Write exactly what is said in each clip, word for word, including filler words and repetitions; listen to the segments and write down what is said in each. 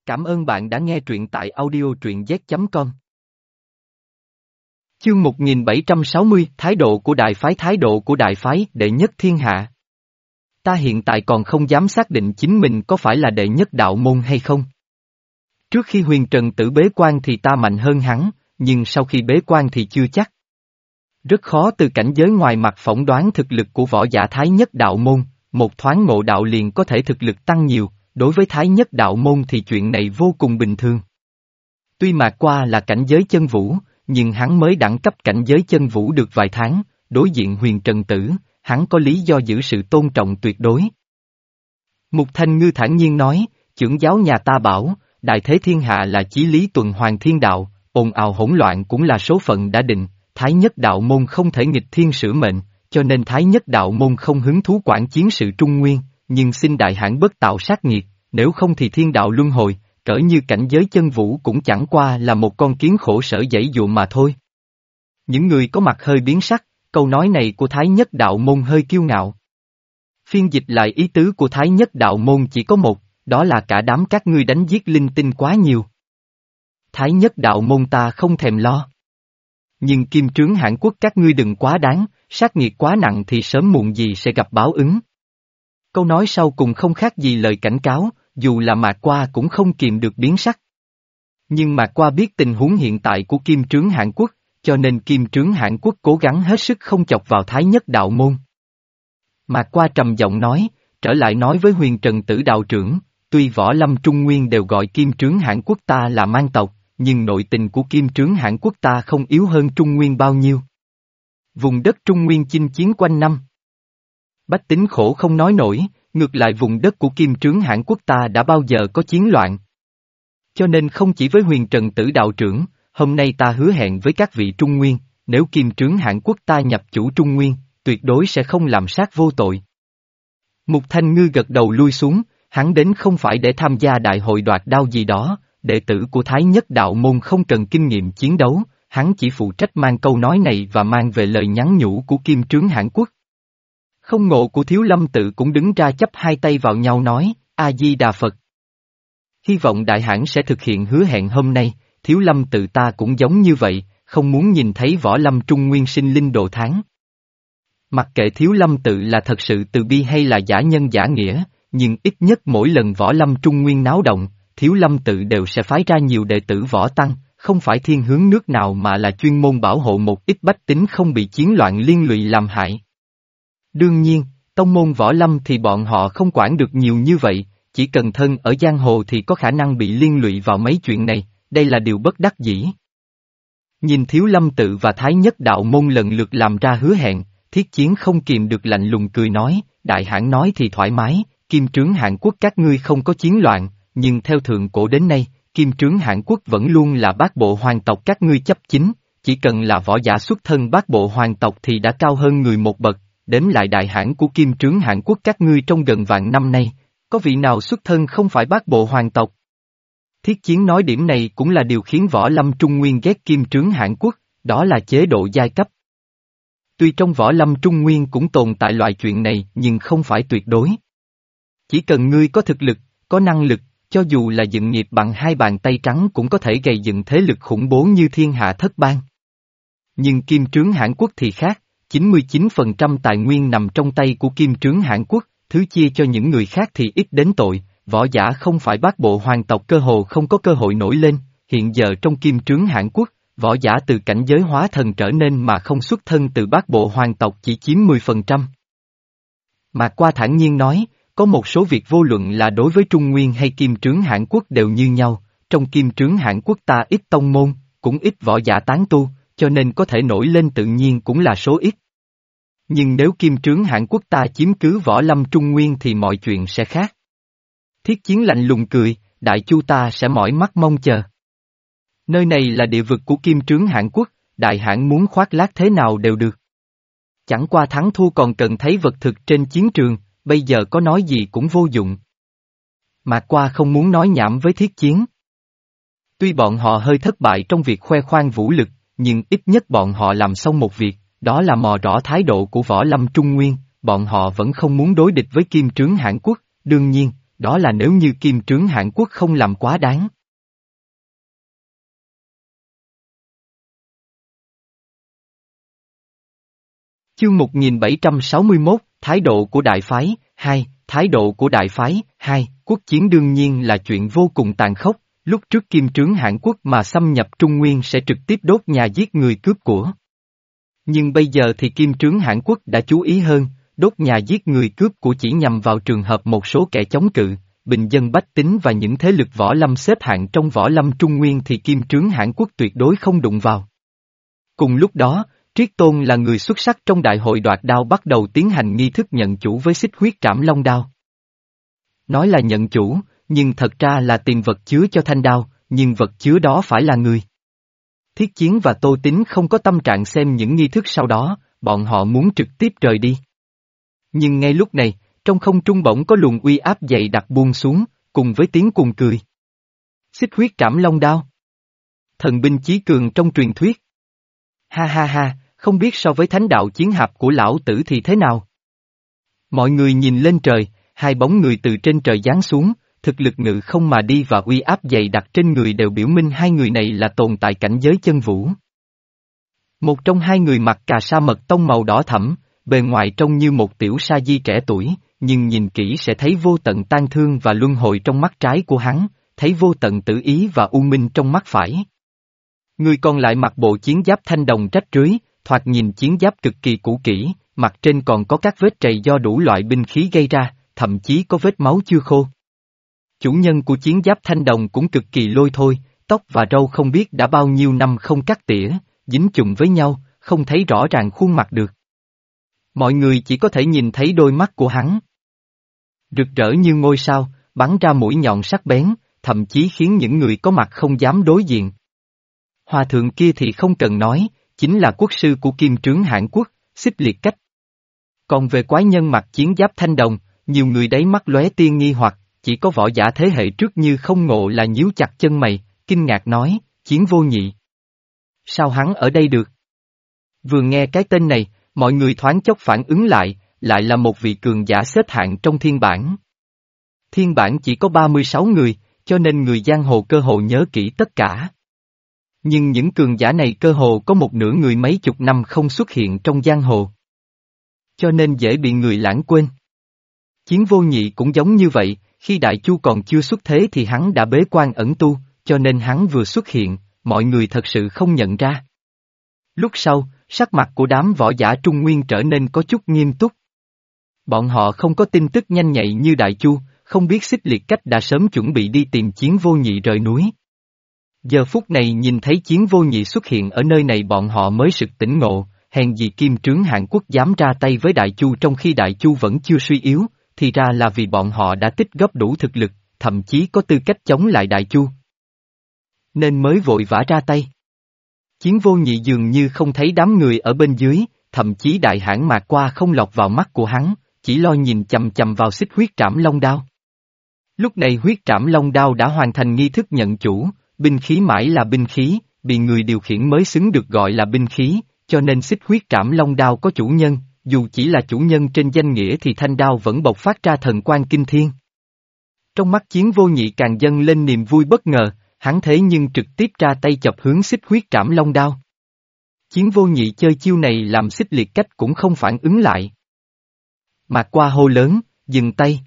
Cảm ơn bạn đã nghe truyện tại audio truyện z chấm com. Chương một nghìn bảy trăm sáu mươi, Thái độ của đại phái Thái độ của đại phái đệ nhất thiên hạ. Ta hiện tại còn không dám xác định chính mình có phải là đệ nhất đạo môn hay không. Trước khi Huyền Trần Tử bế quan thì ta mạnh hơn hắn, nhưng sau khi bế quan thì chưa chắc. Rất khó từ cảnh giới ngoài mặt phỏng đoán thực lực của võ giả Thái nhất đạo môn, một thoáng ngộ đạo liền có thể thực lực tăng nhiều, đối với Thái nhất đạo môn thì chuyện này vô cùng bình thường. Tuy Mạc Qua là cảnh giới chân vũ, nhưng hắn mới đẳng cấp cảnh giới chân vũ được vài tháng, đối diện Huyền Trần Tử, hắn có lý do giữ sự tôn trọng tuyệt đối. Mục Thanh Ngư thản nhiên nói, trưởng giáo nhà ta bảo, đại thế thiên hạ là chí lý tuần hoàn thiên đạo, ồn ào hỗn loạn cũng là số phận đã định, Thái nhất đạo môn không thể nghịch thiên sửa mệnh, cho nên Thái nhất đạo môn không hứng thú quản chiến sự Trung Nguyên, nhưng xin đại hãn bất tạo sát nghiệt, nếu không thì thiên đạo luân hồi, cỡ như cảnh giới chân vũ cũng chẳng qua là một con kiến khổ sở giãy dụa mà thôi. Những người có mặt hơi biến sắc, câu nói này của Thái nhất đạo môn hơi kiêu ngạo. Phiên dịch lại ý tứ của Thái nhất đạo môn chỉ có một, đó là cả đám các ngươi đánh giết linh tinh quá nhiều. Thái nhất đạo môn ta không thèm lo. Nhưng kim trướng Hãn Quốc các ngươi đừng quá đáng, sát nghiệt quá nặng thì sớm muộn gì sẽ gặp báo ứng. Câu nói sau cùng không khác gì lời cảnh cáo, dù là Mạc Qua cũng không kìm được biến sắc. Nhưng Mạc Qua biết tình huống hiện tại của kim trướng Hãn Quốc, cho nên kim trướng Hãn Quốc cố gắng hết sức không chọc vào Thái nhất đạo môn. Mạc Qua trầm giọng nói, trở lại nói với Huyền Trần Tử đạo trưởng, tuy võ lâm Trung Nguyên đều gọi kim trướng Hãn Quốc ta là mang tộc, nhưng nội tình của kim trướng Hãn Quốc ta không yếu hơn Trung Nguyên bao nhiêu. Vùng đất Trung Nguyên chinh chiến quanh năm. Bách tính khổ không nói nổi, ngược lại vùng đất của kim trướng Hãn Quốc ta đã bao giờ có chiến loạn. Cho nên không chỉ với Huyền Trần Tử đạo trưởng, hôm nay ta hứa hẹn với các vị Trung Nguyên, nếu kim trướng Hãn Quốc ta nhập chủ Trung Nguyên, tuyệt đối sẽ không làm sát vô tội. Mục Thanh Ngư gật đầu lui xuống, hắn đến không phải để tham gia đại hội đoạt đao gì đó, đệ tử của Thái nhất đạo môn không cần kinh nghiệm chiến đấu, hắn chỉ phụ trách mang câu nói này và mang về lời nhắn nhủ của kim trướng Hãn Quốc. Không ngộ của Thiếu Lâm Tự cũng đứng ra chắp hai tay vào nhau nói, A-di-đà Phật. Hy vọng đại hãn sẽ thực hiện hứa hẹn hôm nay, Thiếu Lâm Tự ta cũng giống như vậy, không muốn nhìn thấy võ lâm Trung Nguyên sinh linh đồ tháng. Mặc kệ Thiếu Lâm Tự là thật sự từ bi hay là giả nhân giả nghĩa, nhưng ít nhất mỗi lần võ lâm Trung Nguyên náo động, Thiếu Lâm Tự đều sẽ phái ra nhiều đệ tử võ tăng, không phải thiên hướng nước nào mà là chuyên môn bảo hộ một ít bách tính không bị chiến loạn liên lụy làm hại. Đương nhiên, tông môn võ lâm thì bọn họ không quản được nhiều như vậy, chỉ cần thân ở giang hồ thì có khả năng bị liên lụy vào mấy chuyện này, đây là điều bất đắc dĩ. Nhìn Thiếu Lâm Tự và Thái nhất đạo môn lần lượt làm ra hứa hẹn, Thiết Chiến không kìm được lạnh lùng cười nói, đại hãn nói thì thoải mái, kim trướng Hãn Quốc các ngươi không có chiến loạn, nhưng theo thượng cổ đến nay, kim trướng Hãn Quốc vẫn luôn là bát bộ hoàng tộc các ngươi chấp chính, chỉ cần là võ giả xuất thân bát bộ hoàng tộc thì đã cao hơn người một bậc. Đếm lại đại hãn của kim trướng Hãn Quốc các ngươi trong gần vạn năm nay, có vị nào xuất thân không phải bát bộ hoàng tộc? Thiết Chiến nói điểm này cũng là điều khiến võ lâm Trung Nguyên ghét kim trướng Hãn Quốc, đó là chế độ giai cấp. Tuy trong võ lâm Trung Nguyên cũng tồn tại loại chuyện này nhưng không phải tuyệt đối. Chỉ cần ngươi có thực lực, có năng lực, cho dù là dựng nghiệp bằng hai bàn tay trắng cũng có thể gây dựng thế lực khủng bố như thiên hạ thất bang. Nhưng kim trướng Hãn Quốc thì khác. chín mươi chín phần trăm tài nguyên nằm trong tay của kim trướng Hãn Quốc, thứ chia cho những người khác thì ít đến tội, võ giả không phải bát bộ hoàng tộc cơ hồ không có cơ hội nổi lên, hiện giờ trong kim trướng Hãn Quốc, võ giả từ cảnh giới hóa thần trở nên mà không xuất thân từ bát bộ hoàng tộc chỉ chiếm mười phần trăm. Mạc Qua thản nhiên nói, có một số việc vô luận là đối với Trung Nguyên hay kim trướng Hãn Quốc đều như nhau, trong kim trướng Hãn Quốc ta ít tông môn, cũng ít võ giả tán tu, cho nên có thể nổi lên tự nhiên cũng là số ít. Nhưng nếu kim trướng Hãn Quốc ta chiếm cứ võ lâm Trung Nguyên thì mọi chuyện sẽ khác. Thiết Chiến lạnh lùng cười, đại chu ta sẽ mỏi mắt mong chờ. Nơi này là địa vực của kim trướng Hãn Quốc, đại hãn muốn khoác lác thế nào đều được. Chẳng qua thắng thua còn cần thấy vật thực trên chiến trường, bây giờ có nói gì cũng vô dụng. Mạc Qua không muốn nói nhảm với Thiết Chiến. Tuy bọn họ hơi thất bại trong việc khoe khoang vũ lực, nhưng ít nhất bọn họ làm xong một việc, đó là mò rõ thái độ của võ lâm Trung Nguyên, bọn họ vẫn không muốn đối địch với kim trướng Hãn Quốc, đương nhiên, đó là nếu như Kim Trướng Hãn Quốc không làm quá đáng. Chương một nghìn bảy trăm sáu mươi mốt, Thái độ của Đại phái, hai, Thái độ của Đại phái, hai, quốc chiến đương nhiên là chuyện vô cùng tàn khốc, lúc trước Kim Trướng Hãn Quốc mà xâm nhập Trung Nguyên sẽ trực tiếp đốt nhà giết người cướp của. Nhưng bây giờ thì Kim Trướng Hãn Quốc đã chú ý hơn, đốt nhà giết người cướp của chỉ nhằm vào trường hợp một số kẻ chống cự, bình dân bách tính và những thế lực võ lâm xếp hạng trong võ lâm Trung Nguyên thì Kim Trướng Hãn Quốc tuyệt đối không đụng vào. Cùng lúc đó, Triết Tôn là người xuất sắc trong đại hội đoạt đao bắt đầu tiến hành nghi thức nhận chủ với xích huyết trảm long đao. Nói là nhận chủ, nhưng thật ra là tìm vật chứa cho thanh đao, nhưng vật chứa đó phải là người. Thiết Chiến và Tô Tín không có tâm trạng xem những nghi thức sau đó, bọn họ muốn trực tiếp rời đi. Nhưng ngay lúc này, trong không trung bỗng có luồng uy áp dày đặc buông xuống, cùng với tiếng cuồng cười. Xích huyết trảm long đao. Thần binh chí cường trong truyền thuyết. Ha ha ha, không biết so với thánh đạo chiến hạp của lão tử thì thế nào? Mọi người nhìn lên trời, hai bóng người từ trên trời giáng xuống, thực lực ngự không mà đi và uy áp dày đặc trên người đều biểu minh hai người này là tồn tại cảnh giới chân vũ. Một trong hai người mặc cà sa mật tông màu đỏ thẫm, bề ngoài trông như một tiểu sa di trẻ tuổi, nhưng nhìn kỹ sẽ thấy vô tận tang thương và luân hồi trong mắt trái của hắn, thấy vô tận tử ý và u minh trong mắt phải. Người còn lại mặc bộ chiến giáp thanh đồng rách rưới, thoạt nhìn chiến giáp cực kỳ cũ kỹ, mặt trên còn có các vết trầy do đủ loại binh khí gây ra, thậm chí có vết máu chưa khô. Chủ nhân của chiến giáp thanh đồng cũng cực kỳ lôi thôi, tóc và râu không biết đã bao nhiêu năm không cắt tỉa, dính chùm với nhau, không thấy rõ ràng khuôn mặt được. Mọi người chỉ có thể nhìn thấy đôi mắt của hắn. Rực rỡ như ngôi sao, bắn ra mũi nhọn sắc bén, thậm chí khiến những người có mặt không dám đối diện. Hòa thượng kia thì không cần nói, chính là quốc sư của Kim Trướng Hãn Quốc, Xích Liệt Cách. Còn về quái nhân mặc chiến giáp thanh đồng, nhiều người đáy mắt lóe tia nghi hoặc, chỉ có võ giả thế hệ trước như không ngộ là nhíu chặt chân mày, kinh ngạc nói, Chiến Vô Nhị. Sao hắn ở đây được? Vừa nghe cái tên này, mọi người thoáng chốc phản ứng lại, lại là một vị cường giả xếp hạng trong thiên bản. Thiên bản chỉ có ba mươi sáu người, cho nên người giang hồ cơ hồ nhớ kỹ tất cả. Nhưng những cường giả này cơ hồ có một nửa người mấy chục năm không xuất hiện trong giang hồ. Cho nên dễ bị người lãng quên. Chiến Vô Nhị cũng giống như vậy, khi Đại Chu còn chưa xuất thế thì hắn đã bế quan ẩn tu, cho nên hắn vừa xuất hiện, mọi người thật sự không nhận ra. Lúc sau, sắc mặt của đám võ giả Trung Nguyên trở nên có chút nghiêm túc. Bọn họ không có tin tức nhanh nhạy như Đại Chu, không biết Xích Liệt Cách đã sớm chuẩn bị đi tìm Chiến Vô Nhị rời núi. Giờ phút này nhìn thấy Chiến Vô Nhị xuất hiện ở nơi này bọn họ mới sực tỉnh ngộ, hèn gì Kim Trướng Hãn Quốc dám ra tay với Đại Chu trong khi Đại Chu vẫn chưa suy yếu, thì ra là vì bọn họ đã tích góp đủ thực lực, thậm chí có tư cách chống lại Đại Chu. Nên mới vội vã ra tay. Chiến Vô Nhị dường như không thấy đám người ở bên dưới, thậm chí Đại Hãn Mạc Qua không lọt vào mắt của hắn, chỉ lo nhìn chầm chầm vào xích huyết trảm long đao. Lúc này huyết trảm long đao đã hoàn thành nghi thức nhận chủ, binh khí mãi là binh khí, bị người điều khiển mới xứng được gọi là binh khí, cho nên xích huyết trảm long đao có chủ nhân, dù chỉ là chủ nhân trên danh nghĩa thì thanh đao vẫn bộc phát ra thần quang kinh thiên. Trong mắt Chiến Vô Nhị càng dâng lên niềm vui bất ngờ, hắn thế nhưng trực tiếp ra tay chọc hướng xích huyết trảm long đao. Chiến Vô Nhị chơi chiêu này làm Xích Liệt Cách cũng không phản ứng lại. Mạc Qua hô lớn, dừng tay.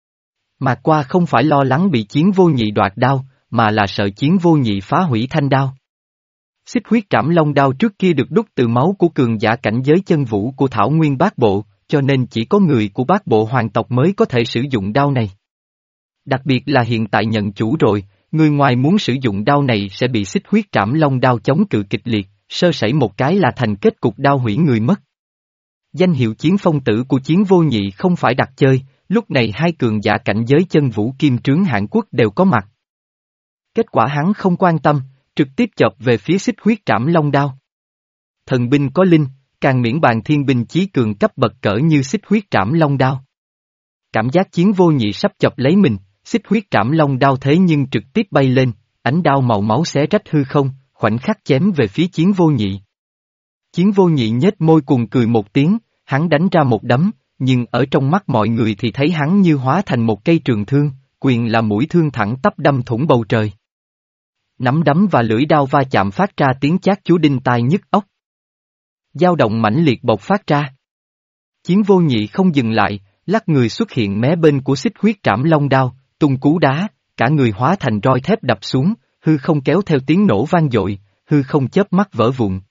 Mạc Qua không phải lo lắng bị Chiến Vô Nhị đoạt đao, mà là sợ Chiến Vô Nhị phá hủy thanh đao. Xích huyết trảm long đao trước kia được đúc từ máu của cường giả cảnh giới chân vũ của Thảo Nguyên Bát Bộ, cho nên chỉ có người của Bát Bộ hoàng tộc mới có thể sử dụng đao này. Đặc biệt là hiện tại nhận chủ rồi, người ngoài muốn sử dụng đao này sẽ bị xích huyết trảm long đao chống cự kịch liệt, sơ sẩy một cái là thành kết cục đao hủy người mất. Danh hiệu Chiến Phong Tử của Chiến Vô Nhị không phải đặt chơi, lúc này hai cường giả cảnh giới chân vũ Kim Trướng Hãn Quốc đều có mặt. Kết quả hắn không quan tâm, trực tiếp chộp về phía xích huyết trảm long đao. Thần binh có linh, càng miễn bàn thiên binh chí cường cấp bậc cỡ như xích huyết trảm long đao. Cảm giác Chiến Vô Nhị sắp chộp lấy mình, xích huyết trảm long đao thế nhưng trực tiếp bay lên, ánh đao màu máu xé rách hư không, khoảnh khắc chém về phía Chiến Vô Nhị. Chiến Vô Nhị nhếch môi cuồng cười một tiếng, hắn đánh ra một đấm, nhưng ở trong mắt mọi người thì thấy hắn như hóa thành một cây trường thương, quyền là mũi thương thẳng tắp đâm thủng bầu trời. Nắm đấm và lưỡi đao va chạm phát ra tiếng chát chúa đinh tai nhức óc. Dao động mãnh liệt bộc phát ra. Chiến vô nhị không dừng lại, lắc người xuất hiện mé bên của xích huyết trảm long đao, tung cú đá, cả người hóa thành roi thép đập xuống, hư không kéo theo tiếng nổ vang dội, hư không chớp mắt vỡ vụn.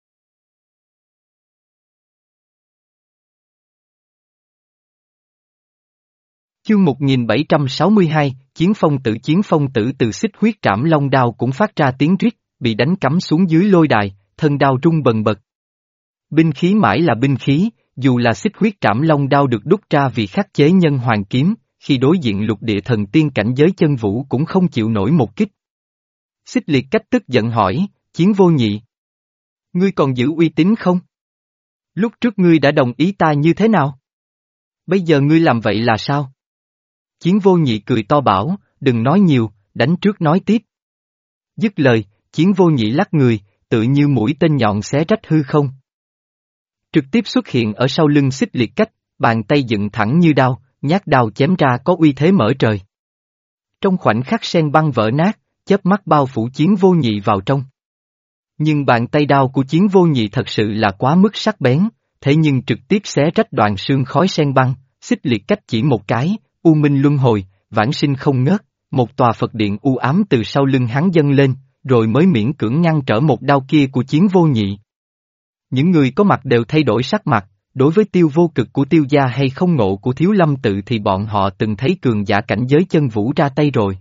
Chương một nghìn bảy trăm sáu mươi hai, Chiến phong tử Chiến phong tử từ xích huyết trảm long đao cũng phát ra tiếng rít, bị đánh cắm xuống dưới lôi đài, thân đao rung bần bật. Binh khí mãi là binh khí, dù là xích huyết trảm long đao được đúc ra vì khắc chế nhân hoàng kiếm, khi đối diện lục địa thần tiên cảnh giới chân vũ cũng không chịu nổi một kích. Xích liệt cách tức giận hỏi, Chiến vô nhị. Ngươi còn giữ uy tín không? Lúc trước ngươi đã đồng ý ta như thế nào? Bây giờ ngươi làm vậy là sao? Chiến vô nhị cười to bảo, đừng nói nhiều, đánh trước nói tiếp. Dứt lời, Chiến vô nhị lắc người, tự như mũi tên nhọn xé rách hư không. Trực tiếp xuất hiện ở sau lưng xích liệt cách, bàn tay dựng thẳng như đao, nhát đao chém ra có uy thế mở trời. Trong khoảnh khắc sen băng vỡ nát, chớp mắt bao phủ Chiến vô nhị vào trong. Nhưng bàn tay đao của Chiến vô nhị thật sự là quá mức sắc bén, thế nhưng trực tiếp xé rách đoàn xương khói sen băng, xích liệt cách chỉ một cái, u minh luân hồi, vãng sinh không ngớt, một tòa Phật điện u ám từ sau lưng hắn dâng lên, rồi mới miễn cưỡng ngăn trở một đao kia của Chiến vô nhị. Những người có mặt đều thay đổi sắc mặt, đối với tiêu vô cực của tiêu gia hay không ngộ của thiếu lâm tự thì bọn họ từng thấy cường giả cảnh giới chân vũ ra tay rồi.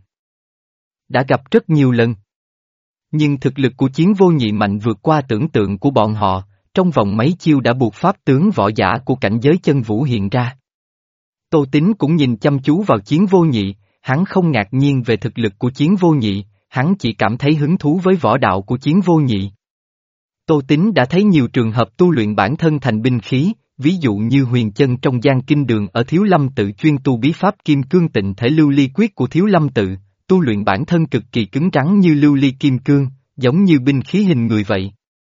Đã gặp rất nhiều lần. Nhưng thực lực của Chiến vô nhị mạnh vượt qua tưởng tượng của bọn họ, trong vòng mấy chiêu đã buộc pháp tướng võ giả của cảnh giới chân vũ hiện ra. Tô Tín cũng nhìn chăm chú vào Chiến vô nhị, hắn không ngạc nhiên về thực lực của Chiến vô nhị, hắn chỉ cảm thấy hứng thú với võ đạo của Chiến vô nhị. Tô Tín đã thấy nhiều trường hợp tu luyện bản thân thành binh khí, ví dụ như Huyền Chân trong Giang Kinh Đường ở Thiếu Lâm tự chuyên tu bí pháp Kim Cương Tịnh Thể Lưu Ly Quyết của Thiếu Lâm tự, tu luyện bản thân cực kỳ cứng rắn như lưu ly kim cương, giống như binh khí hình người vậy.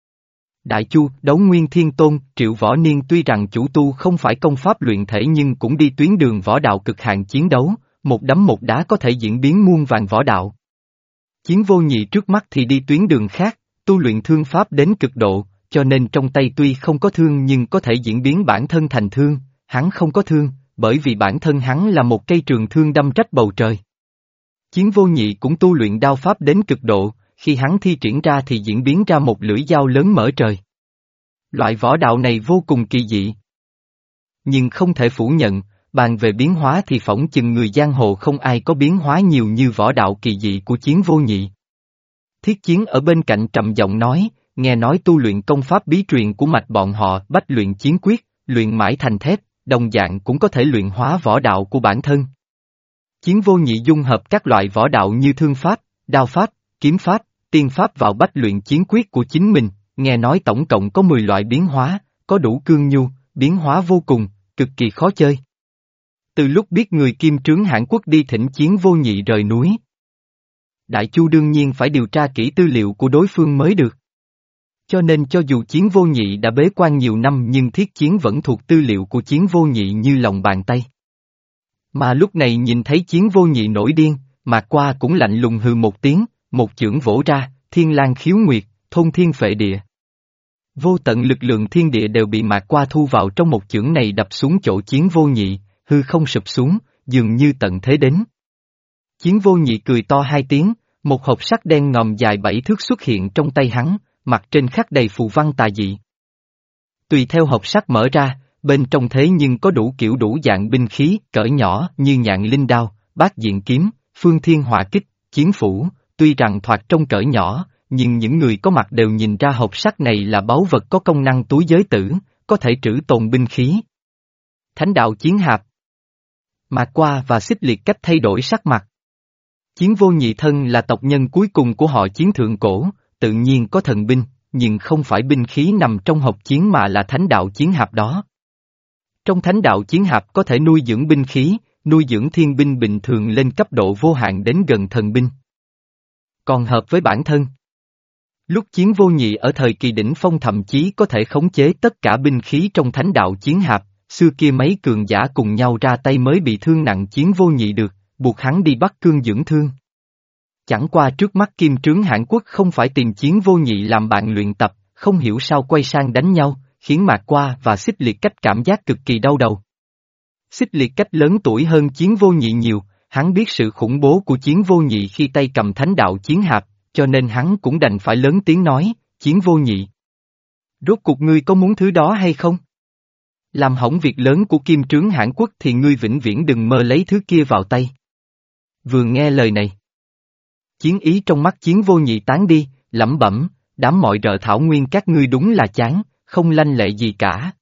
Đại Chu, Đấu Nguyên Thiên Tôn, Triệu Võ Niên tuy rằng chủ tu không phải công pháp luyện thể nhưng cũng đi tuyến đường võ đạo cực hạn chiến đấu, một đấm một đá có thể diễn biến muôn vàn võ đạo. Chiến vô nhị trước mắt thì đi tuyến đường khác, tu luyện thương pháp đến cực độ, cho nên trong tay tuy không có thương nhưng có thể diễn biến bản thân thành thương, hắn không có thương, bởi vì bản thân hắn là một cây trường thương đâm rách bầu trời. Chiến vô nhị cũng tu luyện đao pháp đến cực độ, khi hắn thi triển ra thì diễn biến ra một lưỡi dao lớn mở trời. Loại võ đạo này vô cùng kỳ dị. Nhưng không thể phủ nhận, bàn về biến hóa thì phỏng chừng người giang hồ không ai có biến hóa nhiều như võ đạo kỳ dị của Chiến vô nhị. Thiết Chiến ở bên cạnh trầm giọng nói, nghe nói tu luyện công pháp bí truyền của mạch bọn họ bách luyện chiến quyết, luyện mãi thành thép, đồng dạng cũng có thể luyện hóa võ đạo của bản thân. Chiến vô nhị dung hợp các loại võ đạo như thương pháp, đao pháp, kiếm pháp, tiên pháp vào bách luyện chiến quyết của chính mình, nghe nói tổng cộng có mười loại biến hóa, có đủ cương nhu, biến hóa vô cùng, cực kỳ khó chơi. Từ lúc biết người Kim Trướng Hãn Quốc đi thỉnh Chiến vô nhị rời núi, Đại Chu đương nhiên phải điều tra kỹ tư liệu của đối phương mới được. Cho nên cho dù Chiến vô nhị đã bế quan nhiều năm nhưng Thiết Chiến vẫn thuộc tư liệu của Chiến vô nhị như lòng bàn tay. Mà lúc này nhìn thấy Chiến vô nhị nổi điên, Mạc Qua cũng lạnh lùng hừ một tiếng, một chưởng vỗ ra, thiên lang khiếu nguyệt, thôn thiên phệ địa. Vô tận lực lượng thiên địa đều bị Mạc Qua thu vào trong một chưởng này đập xuống chỗ Chiến vô nhị, hư không sụp xuống, dường như tận thế đến. Chiến vô nhị cười to hai tiếng, một hộp sắt đen ngòm dài bảy thước xuất hiện trong tay hắn, mặt trên khắc đầy phù văn tà dị. Tùy theo hộp sắt mở ra, bên trong thế nhưng có đủ kiểu đủ dạng binh khí, cỡ nhỏ như nhạn linh đao, bát diện kiếm, phương thiên hỏa kích, chiến phủ, tuy rằng thoạt trông cỡ nhỏ, nhưng những người có mặt đều nhìn ra hộp sắt này là báu vật có công năng túi giới tử, có thể trữ tồn binh khí. Thánh đạo chiến hạp. Mạc Qua và Xích Liệt cách thay đổi sắc mặt. Chiến vô nhị thân là tộc nhân cuối cùng của họ Chiến thượng cổ, tự nhiên có thần binh, nhưng không phải binh khí nằm trong hộp chiến mà là thánh đạo chiến hạp đó. Trong thánh đạo chiến hạp có thể nuôi dưỡng binh khí, nuôi dưỡng thiên binh bình thường lên cấp độ vô hạn đến gần thần binh. Còn hợp với bản thân. Lúc Chiến vô nhị ở thời kỳ đỉnh phong thậm chí có thể khống chế tất cả binh khí trong thánh đạo chiến hạp, xưa kia mấy cường giả cùng nhau ra tay mới bị thương nặng Chiến vô nhị được, buộc hắn đi Bắc Cương dưỡng thương. Chẳng qua trước mắt Kim Trướng Hãn Quốc không phải tìm Chiến Vô Nhị làm bạn luyện tập, không hiểu sao quay sang đánh nhau, khiến Mạc Qua và Xích Liệt Cách cảm giác cực kỳ đau đầu. Xích Liệt Cách lớn tuổi hơn Chiến Vô Nhị nhiều, hắn biết sự khủng bố của Chiến Vô Nhị khi tay cầm thánh đạo chiến hạp, cho nên hắn cũng đành phải lớn tiếng nói, Chiến Vô Nhị. Rốt cuộc ngươi có muốn thứ đó hay không? Làm hỏng việc lớn của Kim Trướng Hãn Quốc thì ngươi vĩnh viễn đừng mơ lấy thứ kia vào tay. Vừa nghe lời này, chiến ý trong mắt Chiến Vô Nhị tán đi, lẩm bẩm, đám mọi rợ thảo nguyên các ngươi đúng là chán, không lanh lệ gì cả.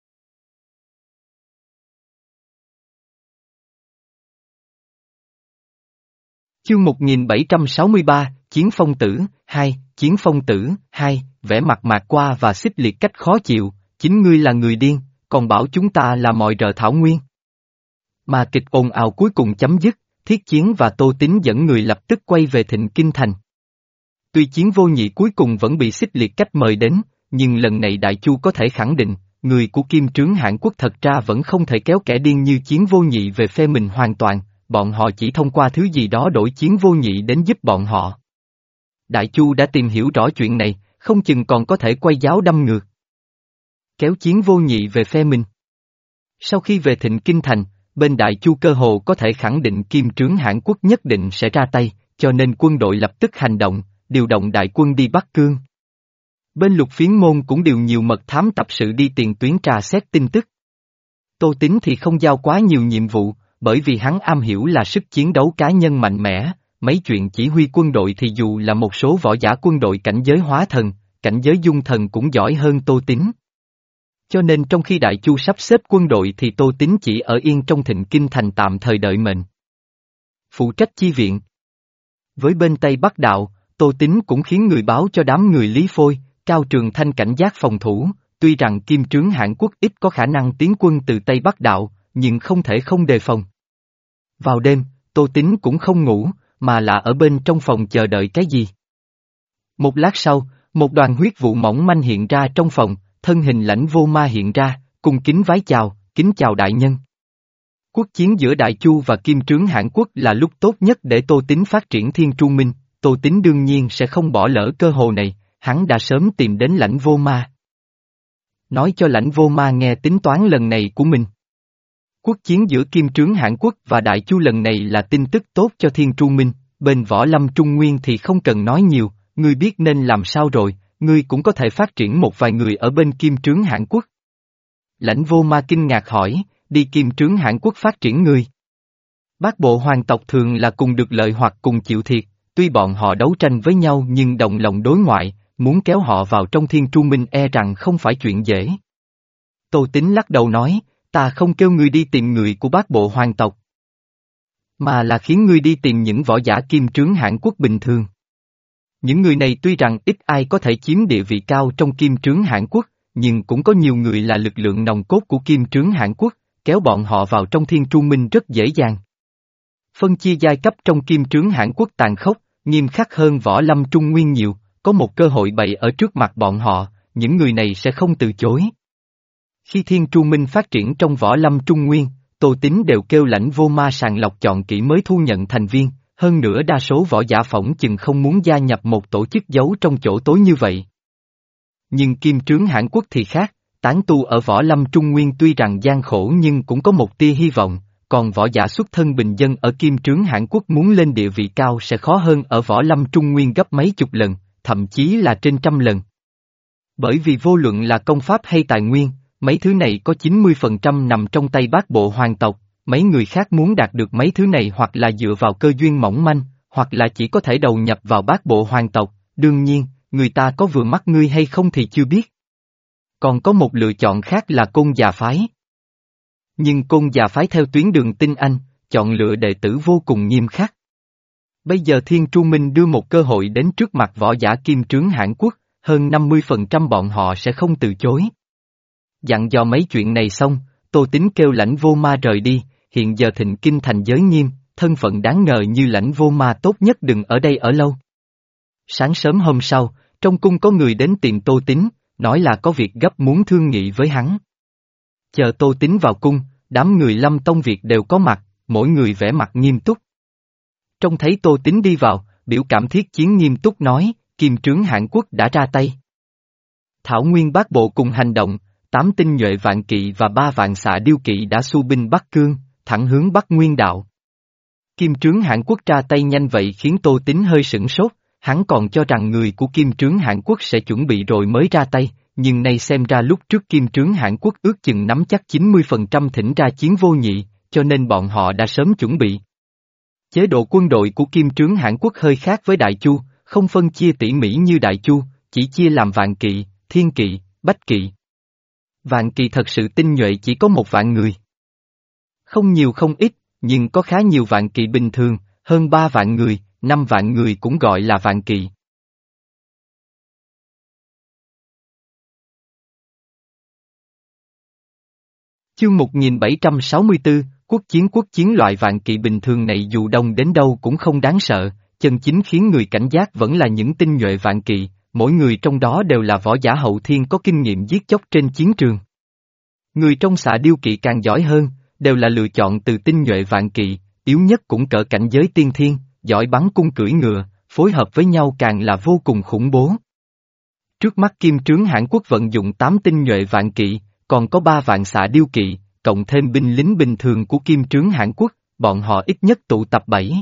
Chương một nghìn bảy trăm sáu mươi ba, Chiến Phong Tử, hai, Chiến Phong Tử, hai, vẻ mặt Mạc Qua và Xích Liệt Cách khó chịu, chính ngươi là người điên, còn bảo chúng ta là mọi rợ thảo nguyên. Mà kịch ồn ào cuối cùng chấm dứt, Thiết Chiến và Tô Tín dẫn người lập tức quay về Thịnh Kinh Thành. Tuy Chiến Vô Nhị cuối cùng vẫn bị Xích Liệt Cách mời đến, nhưng lần này Đại Chu có thể khẳng định, người của Kim Trướng Hãn Quốc thật ra vẫn không thể kéo kẻ điên như Chiến Vô Nhị về phe mình hoàn toàn, bọn họ chỉ thông qua thứ gì đó đổi Chiến Vô Nhị đến giúp bọn họ. Đại Chu đã tìm hiểu rõ chuyện này, không chừng còn có thể quay giáo đâm ngược. Kéo Chiến Vô Nhị về phe mình. Sau khi về Thịnh Kinh Thành, bên Đại Chu cơ hồ có thể khẳng định Kim Trướng Hãn Quốc nhất định sẽ ra tay, cho nên quân đội lập tức hành động, điều động đại quân đi Bắc Cương. Bên Lục Phiến Môn cũng điều nhiều mật thám tập sự đi tiền tuyến tra xét tin tức. Tô Tín thì không giao quá nhiều nhiệm vụ, bởi vì hắn am hiểu là sức chiến đấu cá nhân mạnh mẽ, mấy chuyện chỉ huy quân đội thì dù là một số võ giả quân đội cảnh giới hóa thần, cảnh giới dung thần cũng giỏi hơn Tô Tín. Cho nên trong khi Đại Chu sắp xếp quân đội thì Tô Tín chỉ ở yên trong Thịnh Kinh Thành tạm thời đợi mệnh. Phụ trách chi viện. Với bên Tây Bắc Đạo, Tô Tín cũng khiến người báo cho đám người Lý Phôi, Cao Trường Thanh cảnh giác phòng thủ, tuy rằng Kim Trướng Hãn Quốc ít có khả năng tiến quân từ Tây Bắc Đạo, nhưng không thể không đề phòng. Vào đêm, Tô Tín cũng không ngủ, mà là ở bên trong phòng chờ đợi cái gì. Một lát sau, một đoàn huyết vụ mỏng manh hiện ra trong phòng, thân hình Lãnh Vô Ma hiện ra, cung kính vái chào, kính chào đại nhân. Quốc chiến giữa Đại Chu và Kim Trướng Hãn Quốc là lúc tốt nhất để Tô Tín phát triển Thiên Tru Minh, Tô Tín đương nhiên sẽ không bỏ lỡ cơ hội này, hắn đã sớm tìm đến Lãnh Vô Ma. Nói cho Lãnh Vô Ma nghe tính toán lần này của mình. Quốc chiến giữa Kim Trướng Hãn Quốc và Đại Chu lần này là tin tức tốt cho Thiên Tru Minh, bên Võ Lâm Trung Nguyên thì không cần nói nhiều, ngươi biết nên làm sao rồi, ngươi cũng có thể phát triển một vài người ở bên Kim Trướng Hãn Quốc. Lãnh Vô Ma kinh ngạc hỏi, đi Kim Trướng Hãn Quốc phát triển người. Bát bộ hoàng tộc thường là cùng được lợi hoặc cùng chịu thiệt, tuy bọn họ đấu tranh với nhau nhưng đồng lòng đối ngoại, muốn kéo họ vào trong Thiên Tru Minh e rằng không phải chuyện dễ. Tô Tín lắc đầu nói, ta không kêu ngươi đi tìm người của bát bộ hoàng tộc, mà là khiến ngươi đi tìm những võ giả Kim Trướng Hãn Quốc bình thường. Những người này tuy rằng ít ai có thể chiếm địa vị cao trong Kim Trướng Hãn Quốc, nhưng cũng có nhiều người là lực lượng nòng cốt của Kim Trướng Hãn Quốc, kéo bọn họ vào trong Thiên Tru Minh rất dễ dàng. Phân chia giai cấp trong Kim Trướng Hãn Quốc tàn khốc, nghiêm khắc hơn Võ Lâm Trung Nguyên nhiều, có một cơ hội bày ở trước mặt bọn họ, những người này sẽ không từ chối. Khi Thiên Tru Minh phát triển trong Võ Lâm Trung Nguyên, Tô Tín đều kêu Lãnh Vô Ma sàng lọc chọn kỹ mới thu nhận thành viên, hơn nữa đa số võ giả phỏng chừng không muốn gia nhập một tổ chức giấu trong chỗ tối như vậy. Nhưng Kim Trướng Hãn Quốc thì khác, tán tu ở Võ Lâm Trung Nguyên tuy rằng gian khổ nhưng cũng có một tia hy vọng, còn võ giả xuất thân bình dân ở Kim Trướng Hãn Quốc muốn lên địa vị cao sẽ khó hơn ở Võ Lâm Trung Nguyên gấp mấy chục lần, thậm chí là trên trăm lần. Bởi vì vô luận là công pháp hay tài nguyên, mấy thứ này có chín mươi phần trăm nằm trong tay bát bộ hoàng tộc, mấy người khác muốn đạt được mấy thứ này hoặc là dựa vào cơ duyên mỏng manh, hoặc là chỉ có thể đầu nhập vào bát bộ hoàng tộc, đương nhiên, người ta có vừa mắt ngươi hay không thì chưa biết. Còn có một lựa chọn khác là Côn Già Phái. Nhưng Côn Già Phái theo tuyến đường Tinh Anh, chọn lựa đệ tử vô cùng nghiêm khắc. Bây giờ Thiên Tru Minh đưa một cơ hội đến trước mặt võ giả Kim Trướng Hãn Quốc, hơn năm mươi phần trăm bọn họ sẽ không từ chối. Dặn dò mấy chuyện này xong, Tô Tín kêu Lãnh Vô Ma rời đi, hiện giờ Thịnh Kinh thành giới nghiêm, thân phận đáng ngờ như Lãnh Vô Ma tốt nhất đừng ở đây ở lâu. Sáng sớm hôm sau, trong cung có người đến tìm Tô Tín, nói là có việc gấp muốn thương nghị với hắn. Chờ Tô Tín vào cung, đám người Lâm Tông Việt đều có mặt, mỗi người vẻ mặt nghiêm túc, Trông thấy Tô Tín đi vào, biểu cảm thiết chiến nghiêm túc nói, Kim trướng Hãn Quốc đã ra tay. Thảo Nguyên Bát Bộ cùng hành động, tám tinh nhuệ vạn kỵ và ba vạn xạ điêu kỵ đã xu binh Bắc Cương, thẳng hướng Bắc Nguyên đạo. Kim trướng Hãn Quốc ra tay nhanh vậy khiến Tô Tín hơi sửng sốt, hắn còn cho rằng người của Kim trướng Hãn Quốc sẽ chuẩn bị rồi mới ra tay, nhưng nay xem ra lúc trước Kim trướng Hãn Quốc ước chừng nắm chắc chín mươi phần trăm thỉnh ra chiến vô nhị, cho nên bọn họ đã sớm chuẩn bị. Chế độ quân đội của Kim trướng Hãn Quốc hơi khác với Đại Chu, không phân chia tỉ mỉ như Đại Chu, chỉ chia làm vạn kỵ, thiên kỵ, bách kỵ. Vạn kỵ thật sự tinh nhuệ chỉ có một vạn người. Không nhiều không ít, nhưng có khá nhiều vạn kỵ bình thường, hơn ba vạn người, năm vạn người cũng gọi là vạn kỵ. Chương một nghìn bảy trăm sáu mươi tư, quốc chiến quốc chiến loại vạn kỵ bình thường này dù đông đến đâu cũng không đáng sợ, chân chính khiến người cảnh giác vẫn là những tinh nhuệ vạn kỵ, mỗi người trong đó đều là võ giả hậu thiên có kinh nghiệm giết chóc trên chiến trường. Người trong xạ điêu kỵ càng giỏi hơn, đều là lựa chọn từ tinh nhuệ vạn kỵ, yếu nhất cũng cỡ cảnh giới tiên thiên, giỏi bắn cung cưỡi ngựa, phối hợp với nhau càng là vô cùng khủng bố. Trước mắt Kim trướng Hãn Quốc vận dụng tám tinh nhuệ vạn kỵ, còn có ba vạn xạ điêu kỵ, cộng thêm binh lính bình thường của Kim trướng Hãn Quốc, bọn họ ít nhất tụ tập bảy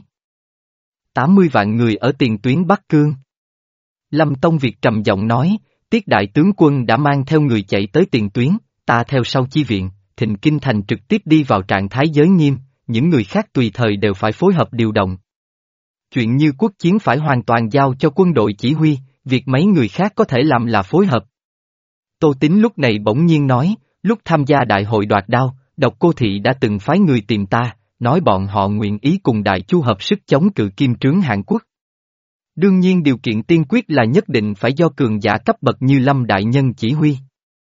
tám mươi vạn người ở tiền tuyến Bắc Cương. Lâm Tông Việt trầm giọng nói, Tiết đại tướng quân đã mang theo người chạy tới tiền tuyến, ta theo sau chi viện, Thịnh Kinh Thành trực tiếp đi vào trạng thái giới nghiêm, những người khác tùy thời đều phải phối hợp điều động. Chuyện như quốc chiến phải hoàn toàn giao cho quân đội chỉ huy, việc mấy người khác có thể làm là phối hợp. Tô Tín lúc này bỗng nhiên nói, lúc tham gia đại hội đoạt đao, Độc Cô Thị đã từng phái người tìm ta, nói bọn họ nguyện ý cùng Đại Chu hợp sức chống cự Kim trướng Hãn Quốc. Đương nhiên điều kiện tiên quyết là nhất định phải do cường giả cấp bậc như Lâm Đại Nhân chỉ huy.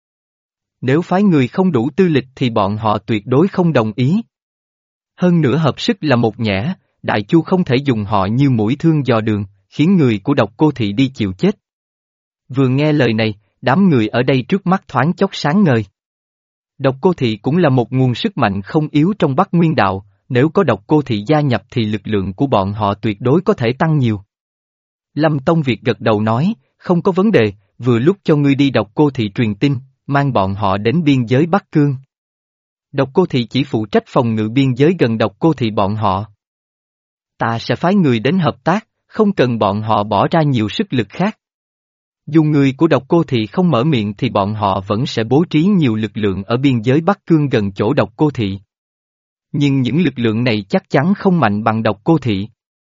Nếu phái người không đủ tư lịch thì bọn họ tuyệt đối không đồng ý. Hơn nữa hợp sức là một nhẽ, Đại Chu không thể dùng họ như mũi thương dò đường, khiến người của Độc Cô Thị đi chịu chết. Vừa nghe lời này, đám người ở đây trước mắt thoáng chốc sáng ngời. Độc Cô Thị cũng là một nguồn sức mạnh không yếu trong Bắc Nguyên đạo, nếu có Độc Cô Thị gia nhập thì lực lượng của bọn họ tuyệt đối có thể tăng nhiều. Lâm Tông Việt gật đầu nói, không có vấn đề, vừa lúc cho ngươi đi Độc Cô Thị truyền tin, mang bọn họ đến biên giới Bắc Cương. Độc Cô Thị chỉ phụ trách phòng ngự biên giới gần Độc Cô Thị bọn họ. Ta sẽ phái người đến hợp tác, không cần bọn họ bỏ ra nhiều sức lực khác. Dù người của Độc Cô Thị không mở miệng thì bọn họ vẫn sẽ bố trí nhiều lực lượng ở biên giới Bắc Cương gần chỗ Độc Cô Thị. Nhưng những lực lượng này chắc chắn không mạnh bằng Độc Cô Thị.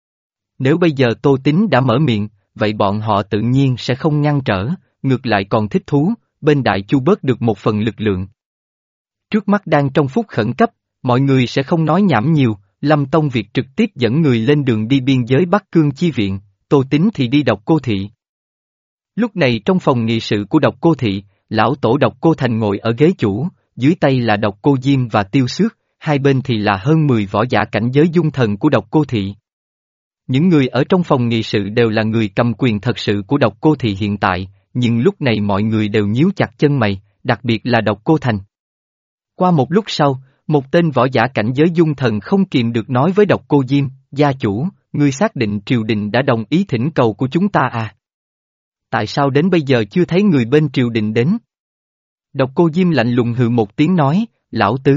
Nếu bây giờ Tô Tín đã mở miệng, vậy bọn họ tự nhiên sẽ không ngăn trở, ngược lại còn thích thú, bên Đại Chu bớt được một phần lực lượng. Trước mắt đang trong phút khẩn cấp, mọi người sẽ không nói nhảm nhiều, Lâm Tông Việt trực tiếp dẫn người lên đường đi biên giới Bắc Cương chi viện, Tô Tín thì đi Độc Cô Thị. Lúc này trong phòng nghị sự của Độc Cô Thị, lão tổ Độc Cô Thành ngồi ở ghế chủ, dưới tay là Độc Cô Diêm và Tiêu Xước, hai bên thì là hơn mười võ giả cảnh giới dung thần của Độc Cô Thị. Những người ở trong phòng nghị sự đều là người cầm quyền thật sự của Độc Cô Thị hiện tại, nhưng lúc này mọi người đều nhíu chặt chân mày, đặc biệt là Độc Cô Thành. Qua một lúc sau, một tên võ giả cảnh giới dung thần không kìm được nói với Độc Cô Diêm, gia chủ, ngươi xác định triều đình đã đồng ý thỉnh cầu của chúng ta à? Tại sao đến bây giờ chưa thấy người bên triều đình đến? Độc Cô Diêm lạnh lùng hừ một tiếng nói, lão tứ.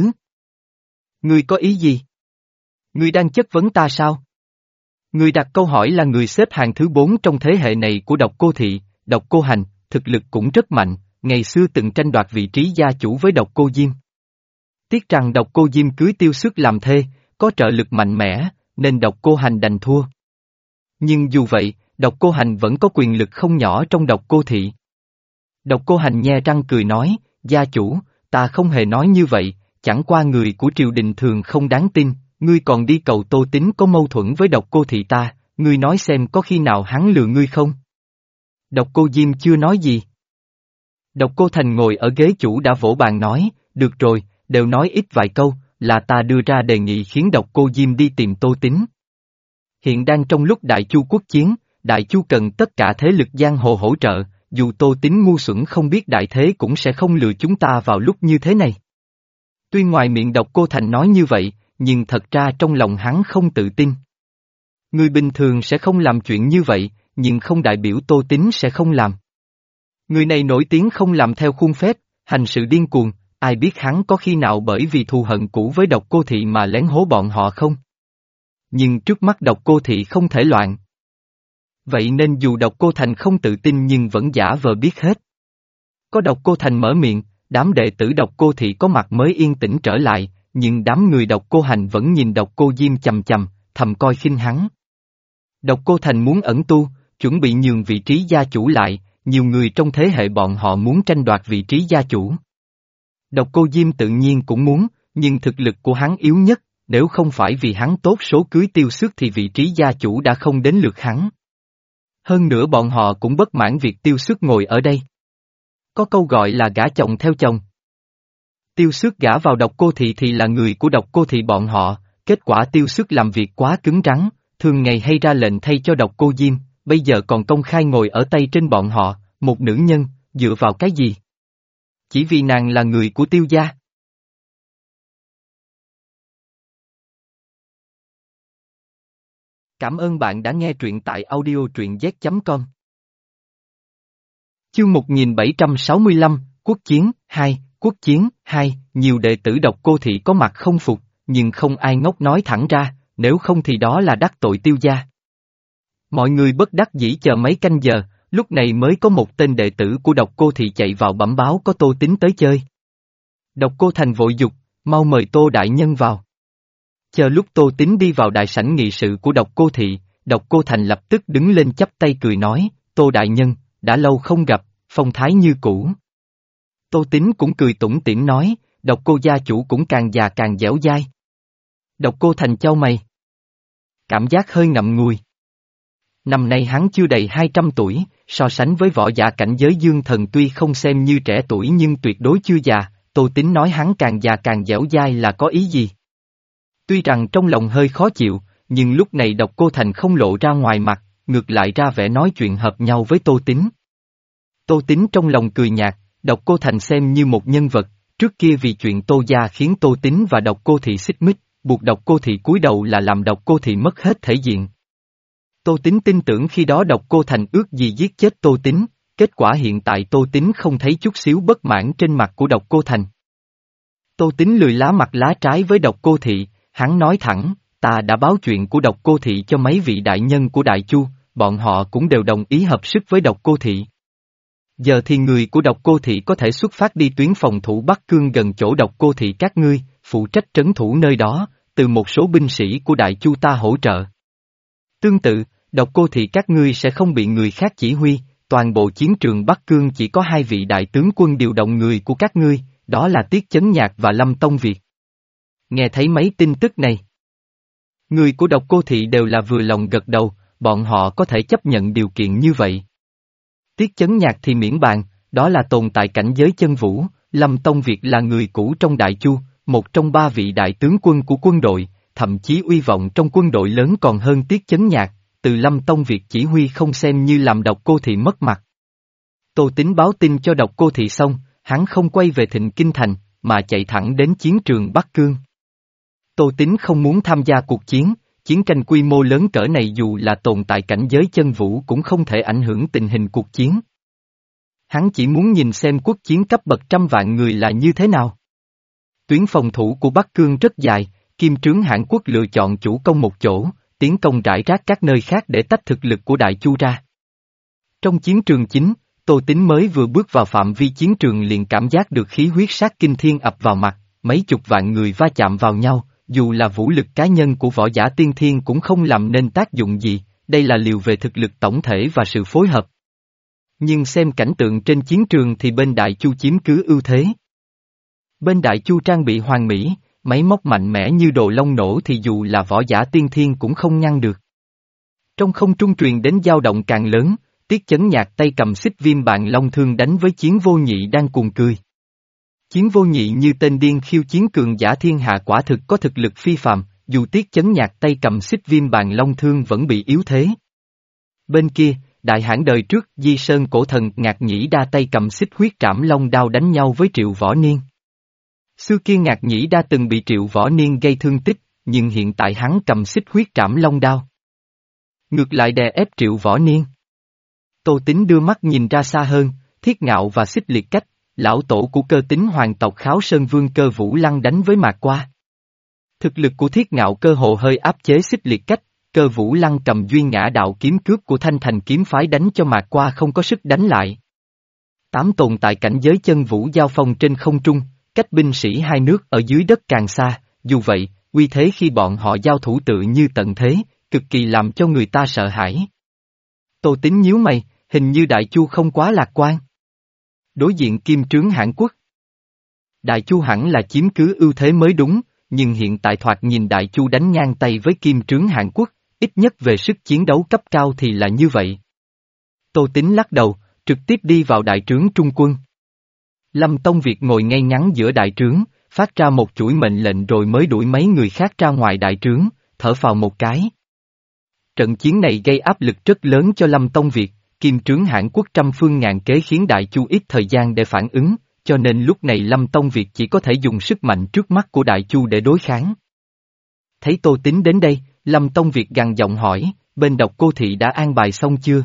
Ngươi có ý gì? Ngươi đang chất vấn ta sao? Người đặt câu hỏi là người xếp hàng thứ bốn trong thế hệ này của Độc Cô Thị, Độc Cô Hành, thực lực cũng rất mạnh, ngày xưa từng tranh đoạt vị trí gia chủ với Độc Cô Diêm. Tiếc rằng Độc Cô Diêm cưới Tiêu Xước làm thê, có trợ lực mạnh mẽ, nên Độc Cô Hành đành thua. Nhưng dù vậy, Độc Cô Hành vẫn có quyền lực không nhỏ trong Độc Cô Thị. Độc Cô Hành nhe răng cười nói, gia chủ, ta không hề nói như vậy, chẳng qua người của triều đình thường không đáng tin, ngươi còn đi cầu Tô Tín có mâu thuẫn với Độc Cô Thị ta, ngươi nói xem có khi nào hắn lừa ngươi không? Độc Cô Diêm chưa nói gì. Độc Cô Thành ngồi ở ghế chủ đã vỗ bàn nói, được rồi, đều nói ít vài câu, là ta đưa ra đề nghị khiến Độc Cô Diêm đi tìm Tô Tín. Hiện đang trong lúc Đại Chu quốc chiến, Đại Chu cần tất cả thế lực giang hồ hỗ trợ, dù Tô Tín ngu xuẩn không biết đại thế cũng sẽ không lừa chúng ta vào lúc như thế này. Tuy ngoài miệng Độc Cô Thành nói như vậy, nhưng thật ra trong lòng hắn không tự tin. Người bình thường sẽ không làm chuyện như vậy, nhưng không đại biểu Tô Tín sẽ không làm. Người này nổi tiếng không làm theo khuôn phép, hành sự điên cuồng, ai biết hắn có khi nào bởi vì thù hận cũ với Độc Cô Thị mà lén hố bọn họ không? Nhưng trước mắt Độc Cô Thị không thể loạn. Vậy nên dù Độc Cô Thành không tự tin nhưng vẫn giả vờ biết hết. Có Độc Cô Thành mở miệng, đám đệ tử Độc Cô Thị có mặt mới yên tĩnh trở lại, nhưng đám người Độc Cô Hành vẫn nhìn Độc Cô Diêm chằm chằm, thầm coi khinh hắn. Độc Cô Thành muốn ẩn tu, chuẩn bị nhường vị trí gia chủ lại, nhiều người trong thế hệ bọn họ muốn tranh đoạt vị trí gia chủ. Độc Cô Diêm tự nhiên cũng muốn, nhưng thực lực của hắn yếu nhất, nếu không phải vì hắn tốt số cưới Tiêu Xước thì vị trí gia chủ đã không đến lượt hắn. Hơn nữa bọn họ cũng bất mãn việc Tiêu Xước ngồi ở đây. Có câu gọi là gả chồng theo chồng. Tiêu Xước gả vào Độc Cô Thị thì là người của Độc Cô Thị bọn họ, kết quả Tiêu Xước làm việc quá cứng rắn, thường ngày hay ra lệnh thay cho Độc Cô Diêm, bây giờ còn công khai ngồi ở tay trên bọn họ, một nữ nhân, dựa vào cái gì? Chỉ vì nàng là người của Tiêu gia. Cảm ơn bạn đã nghe truyện tại audio truyện z chấm com. Chương một nghìn bảy trăm sáu mươi lăm, Quốc chiến, hai, Quốc chiến, hai, nhiều đệ tử Độc Cô Thị có mặt không phục, nhưng không ai ngốc nói thẳng ra, nếu không thì đó là đắc tội Tiêu gia. Mọi người bất đắc dĩ chờ mấy canh giờ, lúc này mới có một tên đệ tử của Độc Cô Thị chạy vào bẩm báo có Tô Tín tới chơi. Độc Cô Thành vội dục, mau mời Tô đại nhân vào. Chờ lúc Tô Tín đi vào đại sảnh nghị sự của Độc Cô Thị, Độc Cô Thành lập tức đứng lên chắp tay cười nói, Tô đại nhân, đã lâu không gặp, phong thái như cũ. Tô Tín cũng cười tủm tỉm nói, Độc Cô gia chủ cũng càng già càng dẻo dai. Độc Cô Thành chau mày. Cảm giác hơi ngậm ngùi. Năm nay hắn chưa đầy hai trăm tuổi, so sánh với võ giả cảnh giới dương thần tuy không xem như trẻ tuổi nhưng tuyệt đối chưa già, Tô Tín nói hắn càng già càng dẻo dai là có ý gì? Tuy rằng trong lòng hơi khó chịu, nhưng lúc này Độc Cô Thành không lộ ra ngoài mặt, ngược lại ra vẻ nói chuyện hợp nhau với Tô Tín. Tô Tín trong lòng cười nhạt, Độc Cô Thành xem như một nhân vật, trước kia vì chuyện Tô gia khiến Tô Tín và Độc Cô Thị xích mích, buộc Độc Cô Thị cúi đầu là làm Độc Cô Thị mất hết thể diện. Tô Tín tin tưởng khi đó Độc Cô Thành ước gì giết chết Tô Tín, kết quả hiện tại Tô Tín không thấy chút xíu bất mãn trên mặt của Độc Cô Thành. Tô Tín lười lá mặt lá trái với Độc Cô Thị, hắn nói thẳng, ta đã báo chuyện của Độc Cô Thị cho mấy vị đại nhân của Đại Chu, bọn họ cũng đều đồng ý hợp sức với Độc Cô Thị. Giờ thì người của Độc Cô Thị có thể xuất phát đi tuyến phòng thủ Bắc Cương gần chỗ Độc Cô Thị các ngươi, phụ trách trấn thủ nơi đó, từ một số binh sĩ của Đại Chu ta hỗ trợ. Tương tự, Độc Cô Thị các ngươi sẽ không bị người khác chỉ huy, toàn bộ chiến trường Bắc Cương chỉ có hai vị đại tướng quân điều động người của các ngươi, đó là Tiết Chấn Nhạc và Lâm Tông Việt. Nghe thấy mấy tin tức này, người của Độc Cô Thị đều là vừa lòng gật đầu, bọn họ có thể chấp nhận điều kiện như vậy. Tiết Chấn Nhạc thì miễn bàn, đó là tồn tại cảnh giới chân vũ, Lâm Tông Việt là người cũ trong Đại Chu, một trong ba vị đại tướng quân của quân đội, thậm chí uy vọng trong quân đội lớn còn hơn Tiết Chấn Nhạc, từ Lâm Tông Việt chỉ huy không xem như làm Độc Cô Thị mất mặt. Tô Tín báo tin cho Độc Cô Thị xong, hắn không quay về Thịnh Kinh Thành, mà chạy thẳng đến chiến trường Bắc Cương. Tô Tín không muốn tham gia cuộc chiến, chiến tranh quy mô lớn cỡ này dù là tồn tại cảnh giới chân vũ cũng không thể ảnh hưởng tình hình cuộc chiến. Hắn chỉ muốn nhìn xem quốc chiến cấp bậc trăm vạn người là như thế nào. Tuyến phòng thủ của Bắc Cương rất dài, Kim Trướng Hãn Quốc lựa chọn chủ công một chỗ, tiến công rải rác các nơi khác để tách thực lực của Đại Chu ra. Trong chiến trường chính, Tô Tín mới vừa bước vào phạm vi chiến trường liền cảm giác được khí huyết sát kinh thiên ập vào mặt, mấy chục vạn người va chạm vào nhau, dù là vũ lực cá nhân của võ giả tiên thiên cũng không làm nên tác dụng gì, đây là liều về thực lực tổng thể và sự phối hợp. Nhưng xem cảnh tượng trên chiến trường thì bên Đại Chu chiếm cứ ưu thế. Bên Đại Chu trang bị hoàn mỹ, máy móc mạnh mẽ như đồ lông nổ thì dù là võ giả tiên thiên cũng không ngăn được. Trong không trung truyền đến dao động càng lớn, Tiết Chấn Nhạc tay cầm xích viêm bạn long thương đánh với Chiến Vô Nhị đang cuồng cười. Chiến Vô Nhị như tên điên khiêu chiến cường giả thiên hạ quả thực có thực lực phi phàm, dù Tiết Chấn Nhạc tay cầm xích viêm bạn long thương vẫn bị yếu thế. Bên kia, đại hãn đời trước Di Sơn cổ thần Ngạc Nhĩ Đa tay cầm xích huyết trảm long đao đánh nhau với Triệu Võ Niên. Xưa kia Ngạc Nhĩ Đa từng bị Triệu Võ Niên gây thương tích, nhưng hiện tại hắn cầm xích huyết trảm long đao. Ngược lại đè ép Triệu Võ Niên. Tô Tín đưa mắt nhìn ra xa hơn, Thiết Ngạo và Xích Liệt cách, lão tổ của Cơ Tín hoàng tộc Kháo Sơn Vương Cơ Vũ Lăng đánh với Mạc Qua. Thực lực của Thiết Ngạo cơ hồ hơi áp chế Xích Liệt cách, Cơ Vũ Lăng cầm Duyên Ngã đạo kiếm cướp của Thanh Thành kiếm phái đánh cho Mạc Qua không có sức đánh lại. Tám tồn tại cảnh giới chân vũ giao phong trên không trung, cách binh sĩ hai nước ở dưới đất càng xa, dù vậy, uy thế khi bọn họ giao thủ tự như tận thế, cực kỳ làm cho người ta sợ hãi. Tô Tín nhíu mày, hình như Đại Chu không quá lạc quan. Đối diện Kim Trướng Hãn Quốc. Đại Chu hẳn là chiếm cứ ưu thế mới đúng, nhưng hiện tại thoạt nhìn Đại Chu đánh ngang tay với Kim Trướng Hãn Quốc, ít nhất về sức chiến đấu cấp cao thì là như vậy. Tô Tín lắc đầu, trực tiếp đi vào đại trướng trung quân. Lâm Tông Việt ngồi ngay ngắn giữa đại trướng, phát ra một chuỗi mệnh lệnh rồi mới đuổi mấy người khác ra ngoài đại trướng, thở phào một cái. Trận chiến này gây áp lực rất lớn cho Lâm Tông Việt, Kim Trướng Hãn Quốc trăm phương ngàn kế khiến Đại Chu ít thời gian để phản ứng, cho nên lúc này Lâm Tông Việt chỉ có thể dùng sức mạnh trước mắt của Đại Chu để đối kháng. Thấy Tô Tín đến đây, Lâm Tông Việt gằn giọng hỏi, bên Độc Cô Thị đã an bài xong chưa?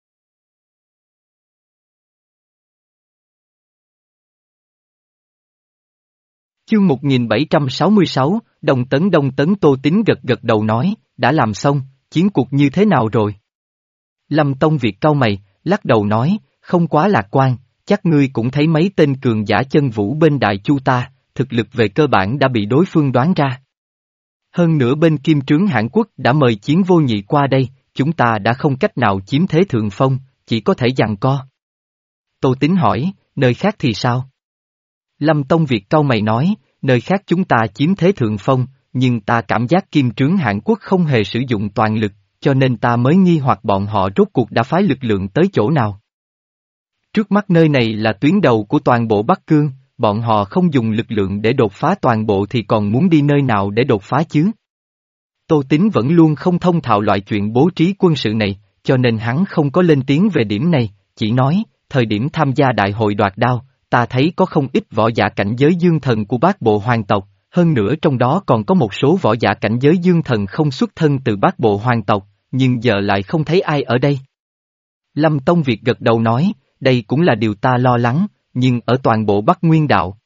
Chương một nghìn bảy trăm sáu mươi sáu, Đồng Tấn Đông Tấn Tô Tín gật gật đầu nói, đã làm xong, chiến cuộc như thế nào rồi? Lâm Tông Việt cau mày, lắc đầu nói, không quá lạc quan, chắc ngươi cũng thấy mấy tên cường giả chân vũ bên Đại Chu ta, thực lực về cơ bản đã bị đối phương đoán ra. Hơn nữa bên Kim Trướng Hãn Quốc đã mời Chiến Vô Nhị qua đây, chúng ta đã không cách nào chiếm thế thượng phong, chỉ có thể giằng co. Tô Tín hỏi, nơi khác thì sao? Lâm Tông Việt cau mày nói, nơi khác chúng ta chiếm thế thượng phong, nhưng ta cảm giác Kim Trướng Hãn Quốc không hề sử dụng toàn lực, cho nên ta mới nghi hoặc bọn họ rốt cuộc đã phái lực lượng tới chỗ nào. Trước mắt nơi này là tuyến đầu của toàn bộ Bắc Cương, bọn họ không dùng lực lượng để đột phá toàn bộ thì còn muốn đi nơi nào để đột phá chứ? Tô Tín vẫn luôn không thông thạo loại chuyện bố trí quân sự này, cho nên hắn không có lên tiếng về điểm này, chỉ nói, thời điểm tham gia đại hội đoạt đao, ta thấy có không ít võ giả cảnh giới dương thần của bát bộ hoàng tộc, hơn nữa trong đó còn có một số võ giả cảnh giới dương thần không xuất thân từ bát bộ hoàng tộc, nhưng giờ lại không thấy ai ở đây. Lâm Tông Việt gật đầu nói, đây cũng là điều ta lo lắng, nhưng ở toàn bộ Bắc Nguyên Đạo.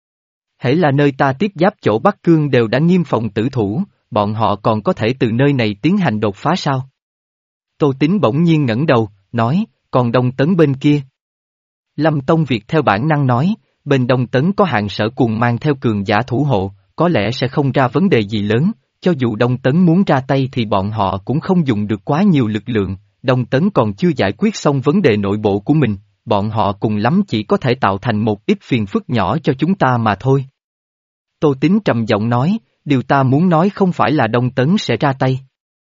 Hễ là nơi ta tiếp giáp chỗ Bắc Cương đều đã nghiêm phòng tử thủ, bọn họ còn có thể từ nơi này tiến hành đột phá sao? Tô Tín bỗng nhiên ngẩng đầu, nói, còn Đông Tấn bên kia. Lâm Tông Việt theo bản năng nói, bên Đông Tấn có hạng sở cùng mang theo cường giả thủ hộ, có lẽ sẽ không ra vấn đề gì lớn, cho dù Đông Tấn muốn ra tay thì bọn họ cũng không dùng được quá nhiều lực lượng, Đông Tấn còn chưa giải quyết xong vấn đề nội bộ của mình, bọn họ cùng lắm chỉ có thể tạo thành một ít phiền phức nhỏ cho chúng ta mà thôi. Tô Tín trầm giọng nói, điều ta muốn nói không phải là Đông Tấn sẽ ra tay.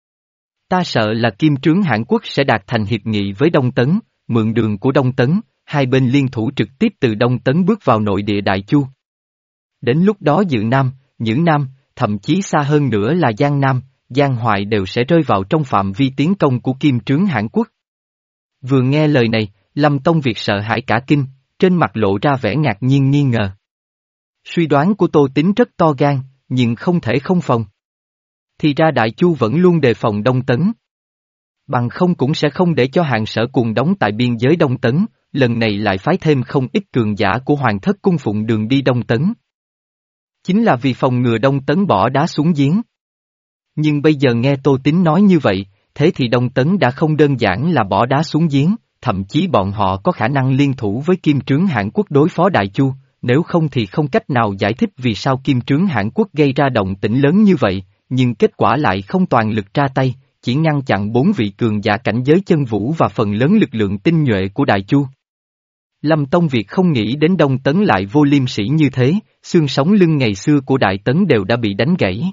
Ta sợ là Kim Trướng Hãn Quốc sẽ đạt thành hiệp nghị với Đông Tấn, mượn đường của Đông Tấn, hai bên liên thủ trực tiếp từ Đông Tấn bước vào nội địa Đại Chu. Đến lúc đó Dự Nam, Nhữ Nam, thậm chí xa hơn nữa là Giang Nam, Giang Hoài đều sẽ rơi vào trong phạm vi tiến công của Kim Trướng Hãn Quốc. Vừa nghe lời này, Lâm Tông Việt sợ hãi cả kinh, trên mặt lộ ra vẻ ngạc nhiên nghi ngờ. Suy đoán của Tô Tín rất to gan, nhưng không thể không phòng. Thì ra Đại Chu vẫn luôn đề phòng Đông Tấn. Bằng không cũng sẽ không để cho hạng sở cùng đóng tại biên giới Đông Tấn, lần này lại phái thêm không ít cường giả của Hoàng thất cung phụng đường đi Đông Tấn. Chính là vì phòng ngừa Đông Tấn bỏ đá xuống giếng. Nhưng bây giờ nghe Tô Tín nói như vậy, thế thì Đông Tấn đã không đơn giản là bỏ đá xuống giếng, thậm chí bọn họ có khả năng liên thủ với Kim Trướng Hãn Quốc đối phó Đại Chu, nếu không thì không cách nào giải thích vì sao Kim Trướng Hãn Quốc gây ra động tĩnh lớn như vậy, nhưng kết quả lại không toàn lực ra tay, chỉ ngăn chặn bốn vị cường giả cảnh giới chân vũ và phần lớn lực lượng tinh nhuệ của Đại Chu. Lâm Tông Việt không nghĩ đến Đông Tấn lại vô liêm sỉ như thế, xương sống lưng ngày xưa của Đại Tấn đều đã bị đánh gãy.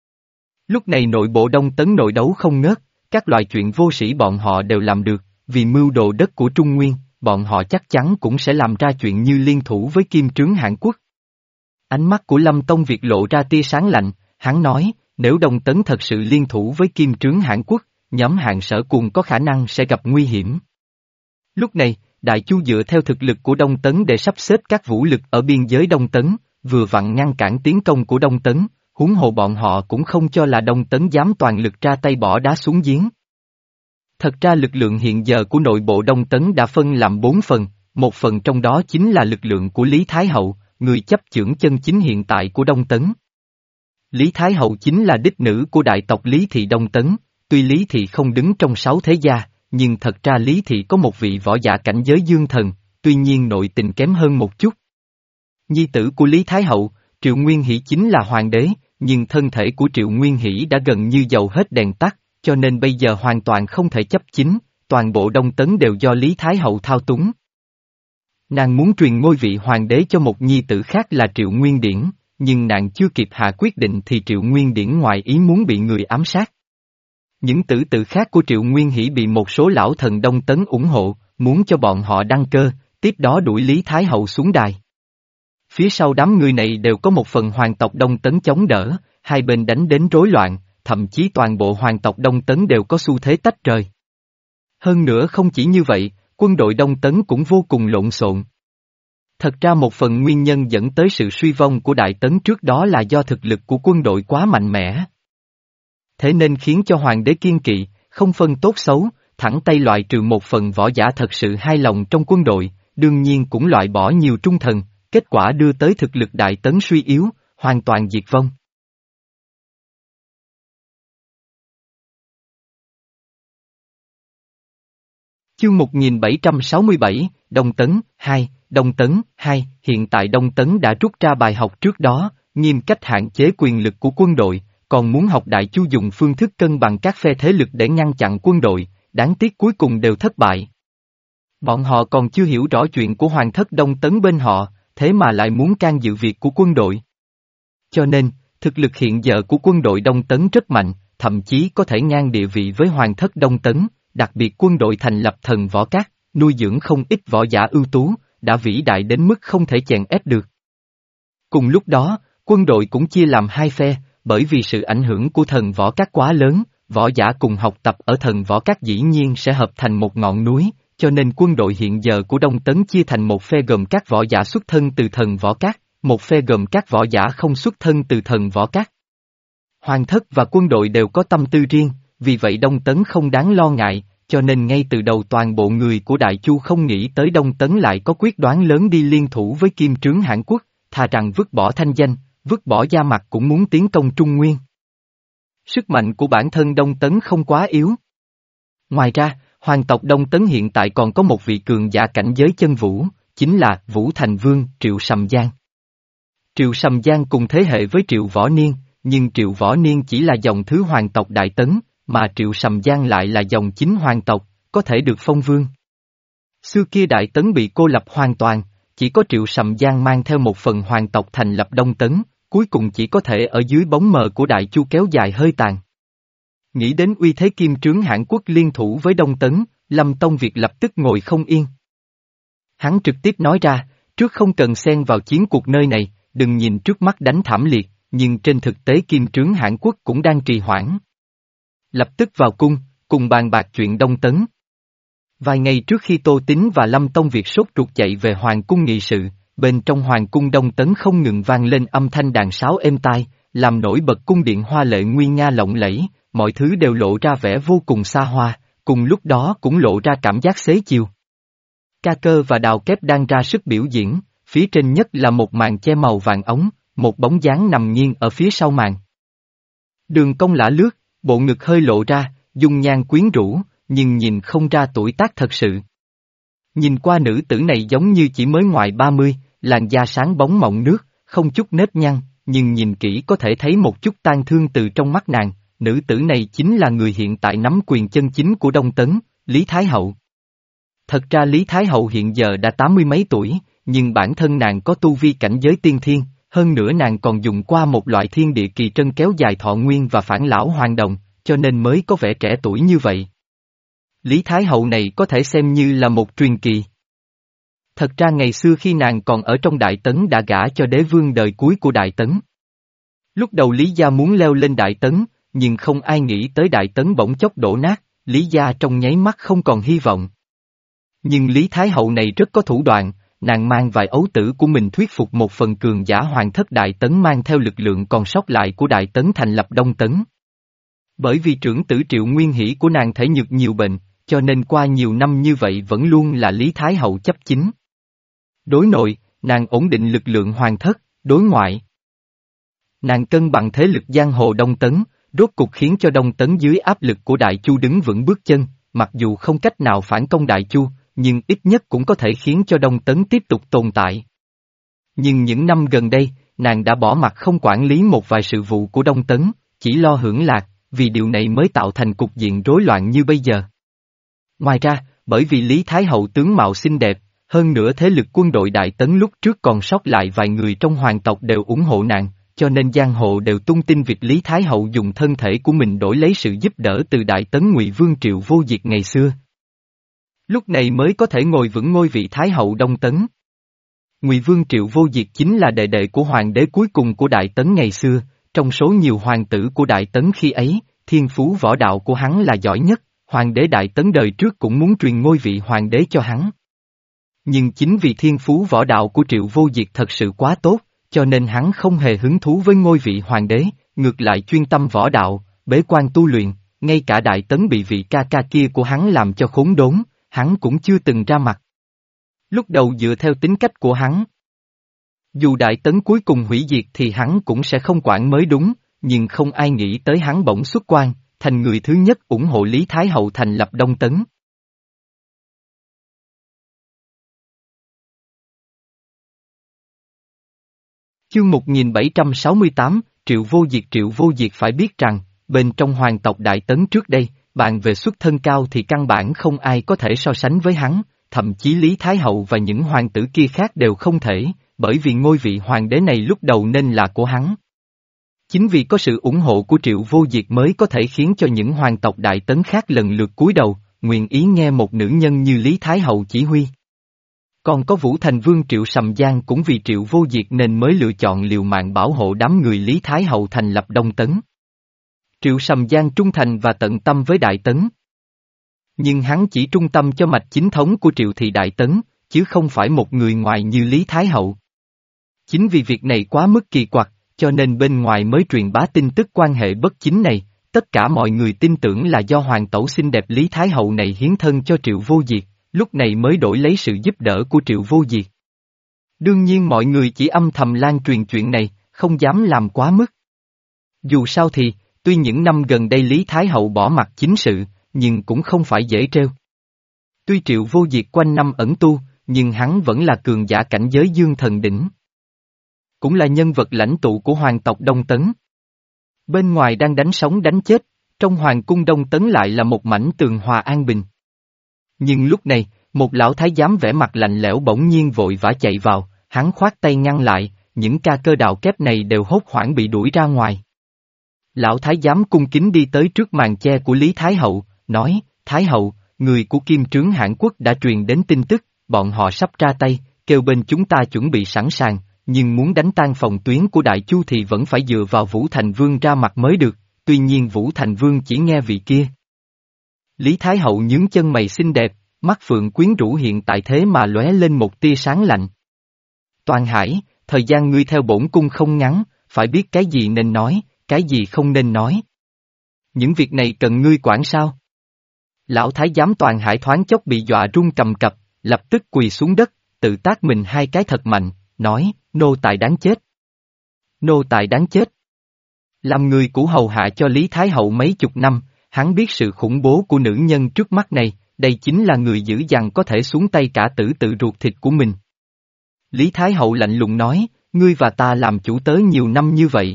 Lúc này nội bộ Đông Tấn nội đấu không ngớt, các loại chuyện vô sĩ bọn họ đều làm được, vì mưu đồ đất của Trung Nguyên, bọn họ chắc chắn cũng sẽ làm ra chuyện như liên thủ với Kim Trướng Hãn Quốc. Ánh mắt của Lâm Tông Việt lộ ra tia sáng lạnh, hắn nói, nếu Đông Tấn thật sự liên thủ với Kim Trướng Hãn Quốc, nhóm hạng sở cùng có khả năng sẽ gặp nguy hiểm. Lúc này, Đại Chu dựa theo thực lực của Đông Tấn để sắp xếp các vũ lực ở biên giới Đông Tấn, vừa vặn ngăn cản tiến công của Đông Tấn, huống hồ bọn họ cũng không cho là Đông Tấn dám toàn lực ra tay bỏ đá xuống giếng. Thật ra lực lượng hiện giờ của nội bộ Đông Tấn đã phân làm bốn phần, một phần trong đó chính là lực lượng của Lý Thái Hậu, người chấp chưởng chân chính hiện tại của Đông Tấn. Lý Thái Hậu chính là đích nữ của đại tộc Lý Thị Đông Tấn, tuy Lý Thị không đứng trong sáu thế gia, nhưng thật ra Lý Thị có một vị võ giả cảnh giới dương thần, tuy nhiên nội tình kém hơn một chút. Nhi tử của Lý Thái Hậu, Triệu Nguyên Hỷ chính là hoàng đế, nhưng thân thể của Triệu Nguyên Hỷ đã gần như dầu hết đèn tắt, cho nên bây giờ hoàn toàn không thể chấp chính, toàn bộ Đông Tấn đều do Lý Thái Hậu thao túng. Nàng muốn truyền ngôi vị hoàng đế cho một nhi tử khác là Triệu Nguyên Điển, nhưng nàng chưa kịp hạ quyết định thì Triệu Nguyên Điển ngoài ý muốn bị người ám sát. Những tử tử khác của Triệu Nguyên Hỷ bị một số lão thần Đông Tấn ủng hộ, muốn cho bọn họ đăng cơ, tiếp đó đuổi Lý Thái Hậu xuống đài. Phía sau đám người này đều có một phần hoàng tộc Đông Tấn chống đỡ, hai bên đánh đến rối loạn, thậm chí toàn bộ hoàng tộc Đông Tấn đều có xu thế tách rời. Hơn nữa không chỉ như vậy, quân đội Đông Tấn cũng vô cùng lộn xộn. Thật ra một phần nguyên nhân dẫn tới sự suy vong của Đại Tấn trước đó là do thực lực của quân đội quá mạnh mẽ. Thế nên khiến cho hoàng đế kiên kỵ, không phân tốt xấu, thẳng tay loại trừ một phần võ giả thật sự hài lòng trong quân đội, đương nhiên cũng loại bỏ nhiều trung thần, kết quả đưa tới thực lực Đại Tấn suy yếu, hoàn toàn diệt vong. Chương một nghìn bảy trăm sáu mươi bảy, Đông Tấn, hai, Đông Tấn, hai, hiện tại Đông Tấn đã rút ra bài học trước đó, nghiêm cách hạn chế quyền lực của quân đội, còn muốn học Đại Chu dùng phương thức cân bằng các phe thế lực để ngăn chặn quân đội, đáng tiếc cuối cùng đều thất bại. Bọn họ còn chưa hiểu rõ chuyện của Hoàng thất Đông Tấn bên họ, thế mà lại muốn can dự việc của quân đội. Cho nên, thực lực hiện giờ của quân đội Đông Tấn rất mạnh, thậm chí có thể ngang địa vị với Hoàng thất Đông Tấn, đặc biệt quân đội thành lập Thần Võ Các, nuôi dưỡng không ít võ giả ưu tú, đã vĩ đại đến mức không thể chèn ép được. Cùng lúc đó, quân đội cũng chia làm hai phe, bởi vì sự ảnh hưởng của Thần Võ Các quá lớn, võ giả cùng học tập ở Thần Võ Các dĩ nhiên sẽ hợp thành một ngọn núi, cho nên quân đội hiện giờ của Đông Tấn chia thành một phe gồm các võ giả xuất thân từ Thần Võ Các, một phe gồm các võ giả không xuất thân từ Thần Võ Các. Hoàng thất và quân đội đều có tâm tư riêng, vì vậy Đông Tấn không đáng lo ngại, cho nên ngay từ đầu toàn bộ người của Đại Chu không nghĩ tới Đông Tấn lại có quyết đoán lớn đi liên thủ với Kim Trướng Hãn Quốc, thà rằng vứt bỏ thanh danh, vứt bỏ da mặt cũng muốn tiến công Trung Nguyên. Sức mạnh của bản thân Đông Tấn không quá yếu. Ngoài ra, hoàng tộc Đông Tấn hiện tại còn có một vị cường giả cảnh giới chân vũ, chính là Vũ Thành Vương Triệu Sầm Giang. Triệu Sầm Giang cùng thế hệ với Triệu Võ Niên, nhưng Triệu Võ Niên chỉ là dòng thứ hoàng tộc Đại Tấn, mà Triệu Sầm Giang lại là dòng chính hoàng tộc, có thể được phong vương. Xưa kia Đại Tấn bị cô lập hoàn toàn, chỉ có Triệu Sầm Giang mang theo một phần hoàng tộc thành lập Đông Tấn, cuối cùng chỉ có thể ở dưới bóng mờ của Đại Chu kéo dài hơi tàn. Nghĩ đến uy thế Kim Trướng Hãn Quốc liên thủ với Đông Tấn, Lâm Tông Việt lập tức ngồi không yên. Hắn trực tiếp nói ra, trước không cần xen vào chiến cuộc nơi này, đừng nhìn trước mắt đánh thảm liệt, nhưng trên thực tế Kim Trướng Hãn Quốc cũng đang trì hoãn. Lập tức vào cung, cùng bàn bạc chuyện Đông Tấn. Vài ngày trước khi Tô Tín và Lâm Tông Việt sốt ruột chạy về Hoàng cung nghị sự, bên trong Hoàng cung Đông Tấn không ngừng vang lên âm thanh đàn sáo êm tai, làm nổi bật cung điện hoa lệ nguy nga lộng lẫy, mọi thứ đều lộ ra vẻ vô cùng xa hoa, cùng lúc đó cũng lộ ra cảm giác xế chiều. Ca Cơ và Đào Kép đang ra sức biểu diễn, phía trên nhất là một màn che màu vàng ống, một bóng dáng nằm nghiêng ở phía sau màn. Đường Cong lả lướt, bộ ngực hơi lộ ra, dung nhan quyến rũ, nhưng nhìn không ra tuổi tác thật sự. Nhìn qua nữ tử này giống như chỉ mới ngoài ba mươi, làn da sáng bóng mọng nước, không chút nếp nhăn, nhưng nhìn kỹ có thể thấy một chút tang thương từ trong mắt nàng, nữ tử này chính là người hiện tại nắm quyền chân chính của Đông Tấn, Lý Thái Hậu. Thật ra Lý Thái Hậu hiện giờ đã tám mươi mấy tuổi, nhưng bản thân nàng có tu vi cảnh giới tiên thiên, hơn nữa nàng còn dùng qua một loại thiên địa kỳ trân kéo dài thọ nguyên và phản lão hoàn đồng, cho nên mới có vẻ trẻ tuổi như vậy. Lý Thái Hậu này có thể xem như là một truyền kỳ. Thật ra ngày xưa khi nàng còn ở trong Đại Tấn đã gả cho đế vương đời cuối của Đại Tấn. Lúc đầu Lý gia muốn leo lên Đại Tấn, nhưng không ai nghĩ tới Đại Tấn bỗng chốc đổ nát, Lý gia trong nháy mắt không còn hy vọng. Nhưng Lý Thái Hậu này rất có thủ đoạn, nàng mang vài ấu tử của mình thuyết phục một phần cường giả hoàng thất Đại Tấn mang theo lực lượng còn sót lại của Đại Tấn thành lập Đông Tấn. Bởi vì trưởng tử Triệu Nguyên Hỷ của nàng thể nhược nhiều bệnh, cho nên qua nhiều năm như vậy vẫn luôn là Lý Thái Hậu chấp chính. Đối nội, nàng ổn định lực lượng hoàng thất, đối ngoại. Nàng cân bằng thế lực giang hồ Đông Tấn, rốt cục khiến cho Đông Tấn dưới áp lực của Đại Chu đứng vững bước chân, mặc dù không cách nào phản công Đại Chu, nhưng ít nhất cũng có thể khiến cho Đông Tấn tiếp tục tồn tại. Nhưng những năm gần đây, nàng đã bỏ mặc không quản lý một vài sự vụ của Đông Tấn, chỉ lo hưởng lạc, vì điều này mới tạo thành cục diện rối loạn như bây giờ. Ngoài ra, bởi vì Lý Thái Hậu tướng mạo xinh đẹp, hơn nữa thế lực quân đội Đại Tấn lúc trước còn sót lại vài người trong hoàng tộc đều ủng hộ nàng, cho nên giang hồ đều tung tin việc Lý Thái Hậu dùng thân thể của mình đổi lấy sự giúp đỡ từ Đại Tấn Ngụy Vương Triệu Vô Diệt ngày xưa. Lúc này mới có thể ngồi vững ngôi vị Thái Hậu Đông Tấn. Ngụy Vương Triệu Vô Diệt chính là đệ đệ của hoàng đế cuối cùng của Đại Tấn ngày xưa, trong số nhiều hoàng tử của Đại Tấn khi ấy, thiên phú võ đạo của hắn là giỏi nhất, hoàng đế Đại Tấn đời trước cũng muốn truyền ngôi vị hoàng đế cho hắn. Nhưng chính vì thiên phú võ đạo của Triệu Vô Diệt thật sự quá tốt, cho nên hắn không hề hứng thú với ngôi vị hoàng đế, ngược lại chuyên tâm võ đạo, bế quan tu luyện, ngay cả Đại Tấn bị vị ca ca kia của hắn làm cho khốn đốn, hắn cũng chưa từng ra mặt. Lúc đầu dựa theo tính cách của hắn, dù Đại Tấn cuối cùng hủy diệt thì hắn cũng sẽ không quản mới đúng, nhưng không ai nghĩ tới hắn bỗng xuất quan, thành người thứ nhất ủng hộ Lý Thái Hậu thành lập Đông Tấn. Chương một nghìn bảy trăm sáu mươi tám, Triệu Vô Diệt Triệu Vô Diệt phải biết rằng, bên trong hoàng tộc Đại Tấn trước đây, bàn về xuất thân cao thì căn bản không ai có thể so sánh với hắn, thậm chí Lý Thái Hậu và những hoàng tử kia khác đều không thể, bởi vì ngôi vị hoàng đế này lúc đầu nên là của hắn. Chính vì có sự ủng hộ của Triệu Vô Diệt mới có thể khiến cho những hoàng tộc Đại Tấn khác lần lượt cúi đầu, nguyện ý nghe một nữ nhân như Lý Thái Hậu chỉ huy. Còn có Vũ Thành Vương Triệu Sầm Giang cũng vì Triệu Vô Diệt nên mới lựa chọn liều mạng bảo hộ đám người Lý Thái Hậu thành lập Đông Tấn. Triệu Sầm Giang trung thành và tận tâm với Đại Tấn. Nhưng hắn chỉ trung tâm cho mạch chính thống của Triệu thị Đại Tấn, chứ không phải một người ngoài như Lý Thái Hậu. Chính vì việc này quá mức kỳ quặc, cho nên bên ngoài mới truyền bá tin tức quan hệ bất chính này, tất cả mọi người tin tưởng là do hoàng tẩu xinh đẹp Lý Thái Hậu này hiến thân cho Triệu Vô Diệt, lúc này mới đổi lấy sự giúp đỡ của Triệu Vô Diệt. Đương nhiên mọi người chỉ âm thầm lan truyền chuyện này, không dám làm quá mức. Dù sao thì, tuy những năm gần đây Lý Thái Hậu bỏ mặc chính sự, nhưng cũng không phải dễ trêu. Tuy Triệu Vô Diệt quanh năm ẩn tu, nhưng hắn vẫn là cường giả cảnh giới dương thần đỉnh. Cũng là nhân vật lãnh tụ của hoàng tộc Đông Tấn. Bên ngoài đang đánh sống đánh chết, trong hoàng cung Đông Tấn lại là một mảnh tường hòa an bình. Nhưng lúc này, một lão thái giám vẻ mặt lạnh lẽo bỗng nhiên vội vã chạy vào, hắn khoát tay ngăn lại, những ca cơ đạo kép này đều hốt hoảng bị đuổi ra ngoài. Lão thái giám cung kính đi tới trước màn che của Lý Thái Hậu, nói, Thái Hậu, người của Kim Trướng Hãn Quốc đã truyền đến tin tức, bọn họ sắp ra tay, kêu bên chúng ta chuẩn bị sẵn sàng, nhưng muốn đánh tan phòng tuyến của Đại Chu thì vẫn phải dựa vào Vũ Thành Vương ra mặt mới được, tuy nhiên Vũ Thành Vương chỉ nghe vị kia. Lý Thái Hậu nhướng chân mày xinh đẹp, mắt phượng quyến rũ hiện tại thế mà lóe lên một tia sáng lạnh. Toàn Hải, thời gian ngươi theo bổn cung không ngắn, phải biết cái gì nên nói, cái gì không nên nói. Những việc này cần ngươi quản sao? Lão thái giám Toàn Hải thoáng chốc bị dọa run cầm cập, lập tức quỳ xuống đất, tự tác mình hai cái thật mạnh, nói, nô tài đáng chết. Nô tài đáng chết. Làm người của hầu hạ cho Lý Thái Hậu mấy chục năm, hắn biết sự khủng bố của nữ nhân trước mắt này, đây chính là người dữ dằn có thể xuống tay cả tử tự ruột thịt của mình. Lý Thái Hậu lạnh lùng nói, ngươi và ta làm chủ tớ nhiều năm như vậy.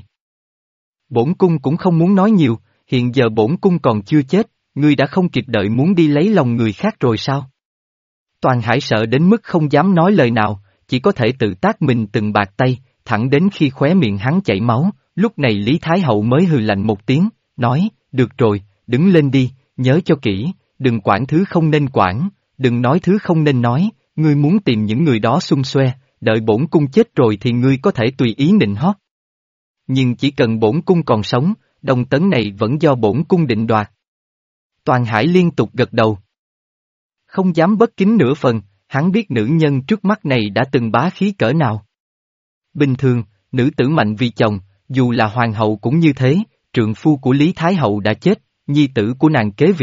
Bổn cung cũng không muốn nói nhiều, hiện giờ bổn cung còn chưa chết, ngươi đã không kịp đợi muốn đi lấy lòng người khác rồi sao? Toàn Hải sợ đến mức không dám nói lời nào, chỉ có thể tự tác mình từng bạt tay, thẳng đến khi khóe miệng hắn chảy máu, lúc này Lý Thái Hậu mới hừ lạnh một tiếng, nói, được rồi, đứng lên đi, nhớ cho kỹ, đừng quản thứ không nên quản, đừng nói thứ không nên nói, ngươi muốn tìm những người đó xung xoe, đợi bổn cung chết rồi thì ngươi có thể tùy ý nịnh hót. Nhưng chỉ cần bổn cung còn sống, Đông Tấn này vẫn do bổn cung định đoạt. Toàn Hải liên tục gật đầu. Không dám bất kính nửa phần, hắn biết nữ nhân trước mắt này đã từng bá khí cỡ nào. Bình thường, nữ tử mạnh vì chồng, dù là hoàng hậu cũng như thế, trượng phu của Lý Thái Hậu đã chết, nhi tử của nàng kế vị,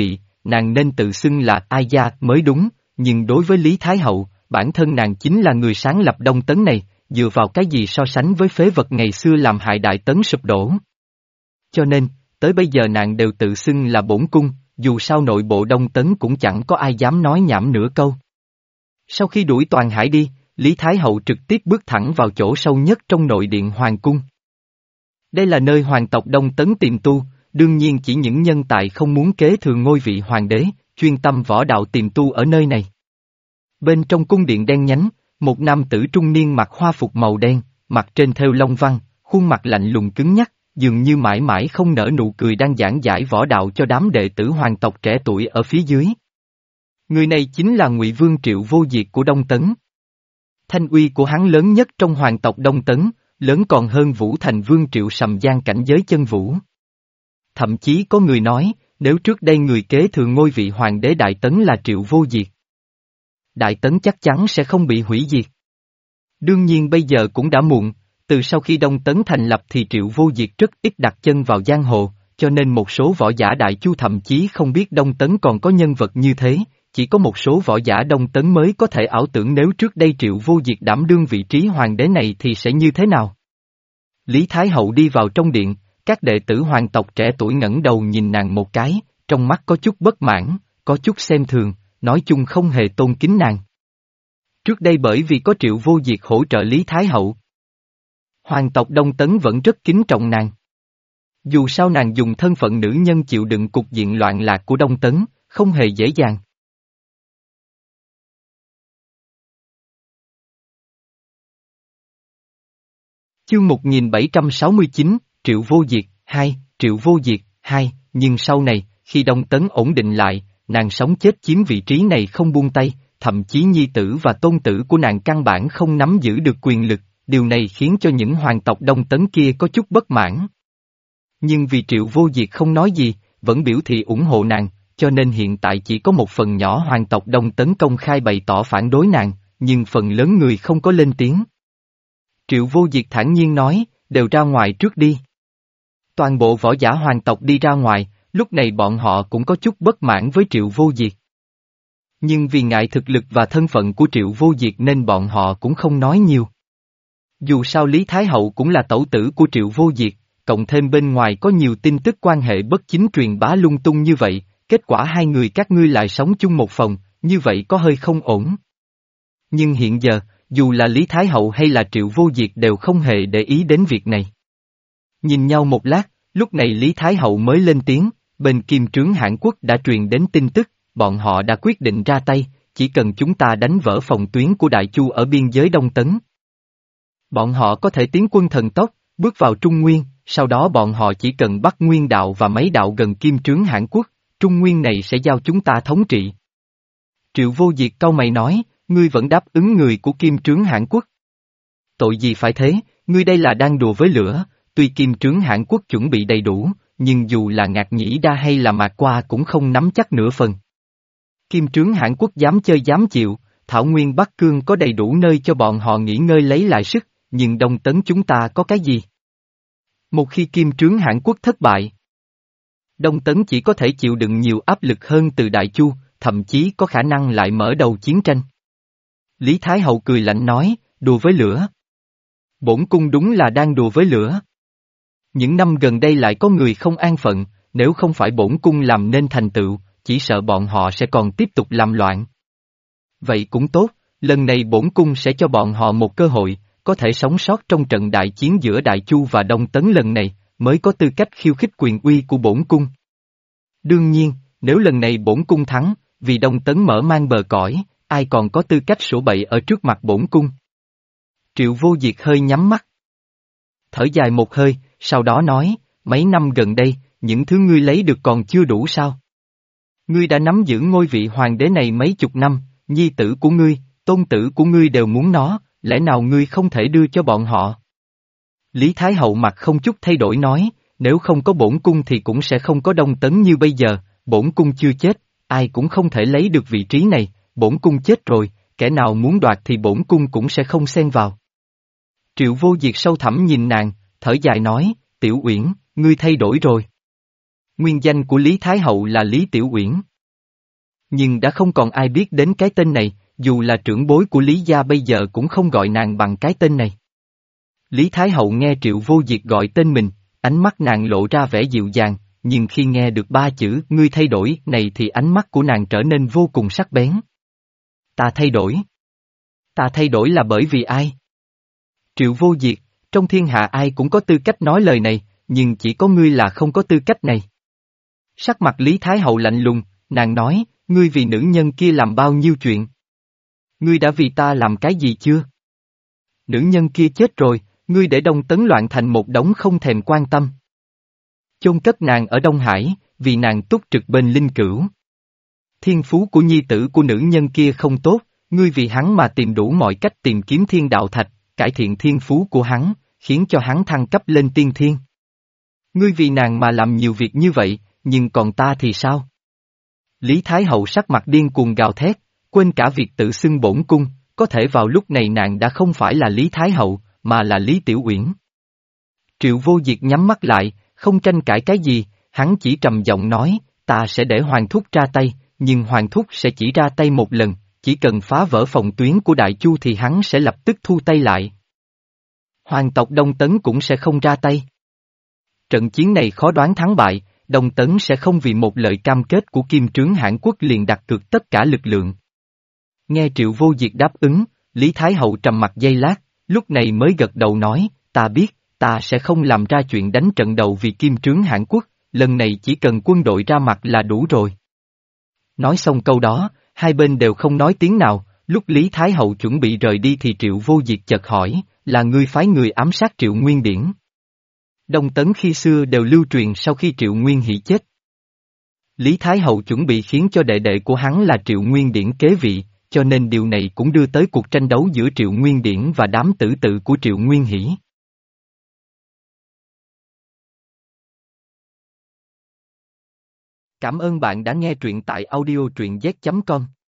nàng nên tự xưng là Ai Gia mới đúng, nhưng đối với Lý Thái Hậu, bản thân nàng chính là người sáng lập Đông Tấn này, dựa vào cái gì so sánh với phế vật ngày xưa làm hại Đại Tấn sụp đổ. Cho nên, tới bây giờ nàng đều tự xưng là bổn cung, dù sao nội bộ Đông Tấn cũng chẳng có ai dám nói nhảm nửa câu. Sau khi đuổi Toàn Hải đi, Lý Thái Hậu trực tiếp bước thẳng vào chỗ sâu nhất trong nội điện Hoàng cung. Đây là nơi hoàng tộc Đông Tấn tìm tu, đương nhiên chỉ những nhân tài không muốn kế thừa ngôi vị hoàng đế, chuyên tâm võ đạo tìm tu ở nơi này. Bên trong cung điện đen nhánh, một nam tử trung niên mặc hoa phục màu đen, mặt trên thêu long văn, khuôn mặt lạnh lùng cứng nhắc, dường như mãi mãi không nở nụ cười đang giảng giải võ đạo cho đám đệ tử hoàng tộc trẻ tuổi ở phía dưới. Người này chính là Ngụy Vương Triệu Vô Diệt của Đông Tấn. Thanh uy của hắn lớn nhất trong hoàng tộc Đông Tấn, lớn còn hơn Vũ Thành Vương Triệu Sầm Giang cảnh giới chân vũ. Thậm chí có người nói, nếu trước đây người kế thừa ngôi vị hoàng đế Đại Tấn là Triệu Vô Diệt, Đại Tấn chắc chắn sẽ không bị hủy diệt. Đương nhiên bây giờ cũng đã muộn, từ sau khi Đông Tấn thành lập thì Triệu Vô Diệt rất ít đặt chân vào giang hồ, cho nên một số võ giả Đại Chu thậm chí không biết Đông Tấn còn có nhân vật như thế, chỉ có một số võ giả Đông Tấn mới có thể ảo tưởng nếu trước đây Triệu Vô Diệt đảm đương vị trí hoàng đế này thì sẽ như thế nào. Lý Thái Hậu đi vào trong điện, các đệ tử hoàng tộc trẻ tuổi ngẩng đầu nhìn nàng một cái, trong mắt có chút bất mãn, có chút xem thường, nói chung không hề tôn kính nàng. Trước đây bởi vì có Triệu Vô Diệt hỗ trợ Lý Thái Hậu, hoàng tộc Đông Tấn vẫn rất kính trọng nàng. Dù sao nàng dùng thân phận nữ nhân chịu đựng cục diện loạn lạc của Đông Tấn, không hề dễ dàng. Chương một nghìn bảy trăm sáu mươi chín, Triệu Vô Diệt, hai, Triệu Vô Diệt, hai, nhưng sau này, khi Đông Tấn ổn định lại, nàng sống chết chiếm vị trí này không buông tay, thậm chí nhi tử và tôn tử của nàng căn bản không nắm giữ được quyền lực, điều này khiến cho những hoàng tộc Đông Tấn kia có chút bất mãn. Nhưng vì Triệu Vô Diệt không nói gì, vẫn biểu thị ủng hộ nàng, cho nên hiện tại chỉ có một phần nhỏ hoàng tộc Đông Tấn công khai bày tỏ phản đối nàng, nhưng phần lớn người không có lên tiếng. Triệu Vô Diệt thản nhiên nói, đều ra ngoài trước đi. Toàn bộ võ giả hoàng tộc đi ra ngoài, lúc này bọn họ cũng có chút bất mãn với Triệu Vô Diệt. Nhưng vì ngại thực lực và thân phận của Triệu Vô Diệt nên bọn họ cũng không nói nhiều. Dù sao Lý Thái Hậu cũng là tẩu tử của Triệu Vô Diệt, cộng thêm bên ngoài có nhiều tin tức quan hệ bất chính truyền bá lung tung như vậy, kết quả hai người các ngươi lại sống chung một phòng, như vậy có hơi không ổn. Nhưng hiện giờ, dù là Lý Thái Hậu hay là Triệu Vô Diệt đều không hề để ý đến việc này. Nhìn nhau một lát, lúc này Lý Thái Hậu mới lên tiếng, bên Kim Trướng Hãn Quốc đã truyền đến tin tức, bọn họ đã quyết định ra tay, chỉ cần chúng ta đánh vỡ phòng tuyến của Đại Chu ở biên giới Đông Tấn. Bọn họ có thể tiến quân thần tốc, bước vào Trung Nguyên, sau đó bọn họ chỉ cần bắt Nguyên đạo và mấy đạo gần Kim Trướng Hãn Quốc, Trung Nguyên này sẽ giao chúng ta thống trị. Triệu Vô Diệt cau mày nói, ngươi vẫn đáp ứng người của Kim Trướng Hãn Quốc. Tội gì phải thế, ngươi đây là đang đùa với lửa, tuy Kim Trướng Hãn Quốc chuẩn bị đầy đủ, nhưng dù là Ngạc Nhĩ Đa hay là Mạc Qua cũng không nắm chắc nửa phần. Kim Trướng Hãn Quốc dám chơi dám chịu, Thảo Nguyên Bắc Cương có đầy đủ nơi cho bọn họ nghỉ ngơi lấy lại sức, nhưng Đông Tấn chúng ta có cái gì? Một khi Kim Trướng Hãn Quốc thất bại, Đông Tấn chỉ có thể chịu đựng nhiều áp lực hơn từ Đại Chu, thậm chí có khả năng lại mở đầu chiến tranh. Lý Thái Hậu cười lạnh nói, đùa với lửa. Bổn cung đúng là đang đùa với lửa. Những năm gần đây lại có người không an phận, nếu không phải bổn cung làm nên thành tựu, chỉ sợ bọn họ sẽ còn tiếp tục làm loạn. Vậy cũng tốt, lần này bổn cung sẽ cho bọn họ một cơ hội, có thể sống sót trong trận đại chiến giữa Đại Chu và Đông Tấn lần này, mới có tư cách khiêu khích quyền uy của bổn cung. Đương nhiên, nếu lần này bổn cung thắng, vì Đông Tấn mở mang bờ cõi, ai còn có tư cách sổ bậy ở trước mặt bổn cung. Triệu Vô Diệt hơi nhắm mắt, thở dài một hơi, sau đó nói, mấy năm gần đây, những thứ ngươi lấy được còn chưa đủ sao? Ngươi đã nắm giữ ngôi vị hoàng đế này mấy chục năm, nhi tử của ngươi, tôn tử của ngươi đều muốn nó, lẽ nào ngươi không thể đưa cho bọn họ? Lý Thái Hậu mặt không chút thay đổi nói, nếu không có bổn cung thì cũng sẽ không có Đông Tấn như bây giờ, bổn cung chưa chết, ai cũng không thể lấy được vị trí này, bổn cung chết rồi, kẻ nào muốn đoạt thì bổn cung cũng sẽ không xen vào. Triệu Vô Diệt sâu thẳm nhìn nàng, thở dài nói, Tiểu Uyển, ngươi thay đổi rồi. Nguyên danh của Lý Thái Hậu là Lý Tiểu Uyển. Nhưng đã không còn ai biết đến cái tên này, dù là trưởng bối của Lý gia bây giờ cũng không gọi nàng bằng cái tên này. Lý Thái Hậu nghe Triệu Vô Diệt gọi tên mình, ánh mắt nàng lộ ra vẻ dịu dàng, nhưng khi nghe được ba chữ ngươi thay đổi này thì ánh mắt của nàng trở nên vô cùng sắc bén. Ta thay đổi. Ta thay đổi là bởi vì ai? Triệu Vô Diệt, trong thiên hạ ai cũng có tư cách nói lời này, nhưng chỉ có ngươi là không có tư cách này. Sắc mặt Lý Thái Hậu lạnh lùng, nàng nói, ngươi vì nữ nhân kia làm bao nhiêu chuyện? Ngươi đã vì ta làm cái gì chưa? Nữ nhân kia chết rồi, ngươi để Đông Tấn loạn thành một đống không thèm quan tâm. Chôn cất nàng ở Đông Hải, vì nàng túc trực bên linh cửu. Thiên phú của nhi tử của nữ nhân kia không tốt, ngươi vì hắn mà tìm đủ mọi cách tìm kiếm thiên đạo thạch, cải thiện thiên phú của hắn, khiến cho hắn thăng cấp lên tiên thiên. Ngươi vì nàng mà làm nhiều việc như vậy, nhưng còn ta thì sao? Lý Thái Hậu sắc mặt điên cuồng gào thét, quên cả việc tự xưng bổn cung, có thể vào lúc này nàng đã không phải là Lý Thái Hậu, mà là Lý Tiểu Uyển. Triệu Vô Diệt nhắm mắt lại, không tranh cãi cái gì, hắn chỉ trầm giọng nói, ta sẽ để Hoàng Thúc ra tay, nhưng Hoàng Thúc sẽ chỉ ra tay một lần, chỉ cần phá vỡ phòng tuyến của Đại Chu thì hắn sẽ lập tức thu tay lại. Hoàng tộc Đông Tấn cũng sẽ không ra tay. Trận chiến này khó đoán thắng bại, Đông Tấn sẽ không vì một lời cam kết của Kim Trướng Hãn Quốc liền đặt cược tất cả lực lượng. Nghe Triệu Vô Diệt đáp ứng, Lý Thái Hậu trầm mặt giây lát, lúc này mới gật đầu nói, ta biết, ta sẽ không làm ra chuyện đánh trận đầu vì Kim Trướng Hãn Quốc, lần này chỉ cần quân đội ra mặt là đủ rồi. Nói xong câu đó, hai bên đều không nói tiếng nào, lúc Lý Thái Hậu chuẩn bị rời đi thì Triệu Vô Diệt chợt hỏi, là ngươi phái người ám sát Triệu Nguyên Điển. Đông Tấn khi xưa đều lưu truyền sau khi Triệu Nguyên Hỷ chết. Lý Thái Hậu chuẩn bị khiến cho đệ đệ của hắn là Triệu Nguyên Điển kế vị, cho nên điều này cũng đưa tới cuộc tranh đấu giữa Triệu Nguyên Điển và đám tử tự của Triệu Nguyên Hỷ. Cảm ơn bạn đã nghe truyện tại audio truyện z chấm com.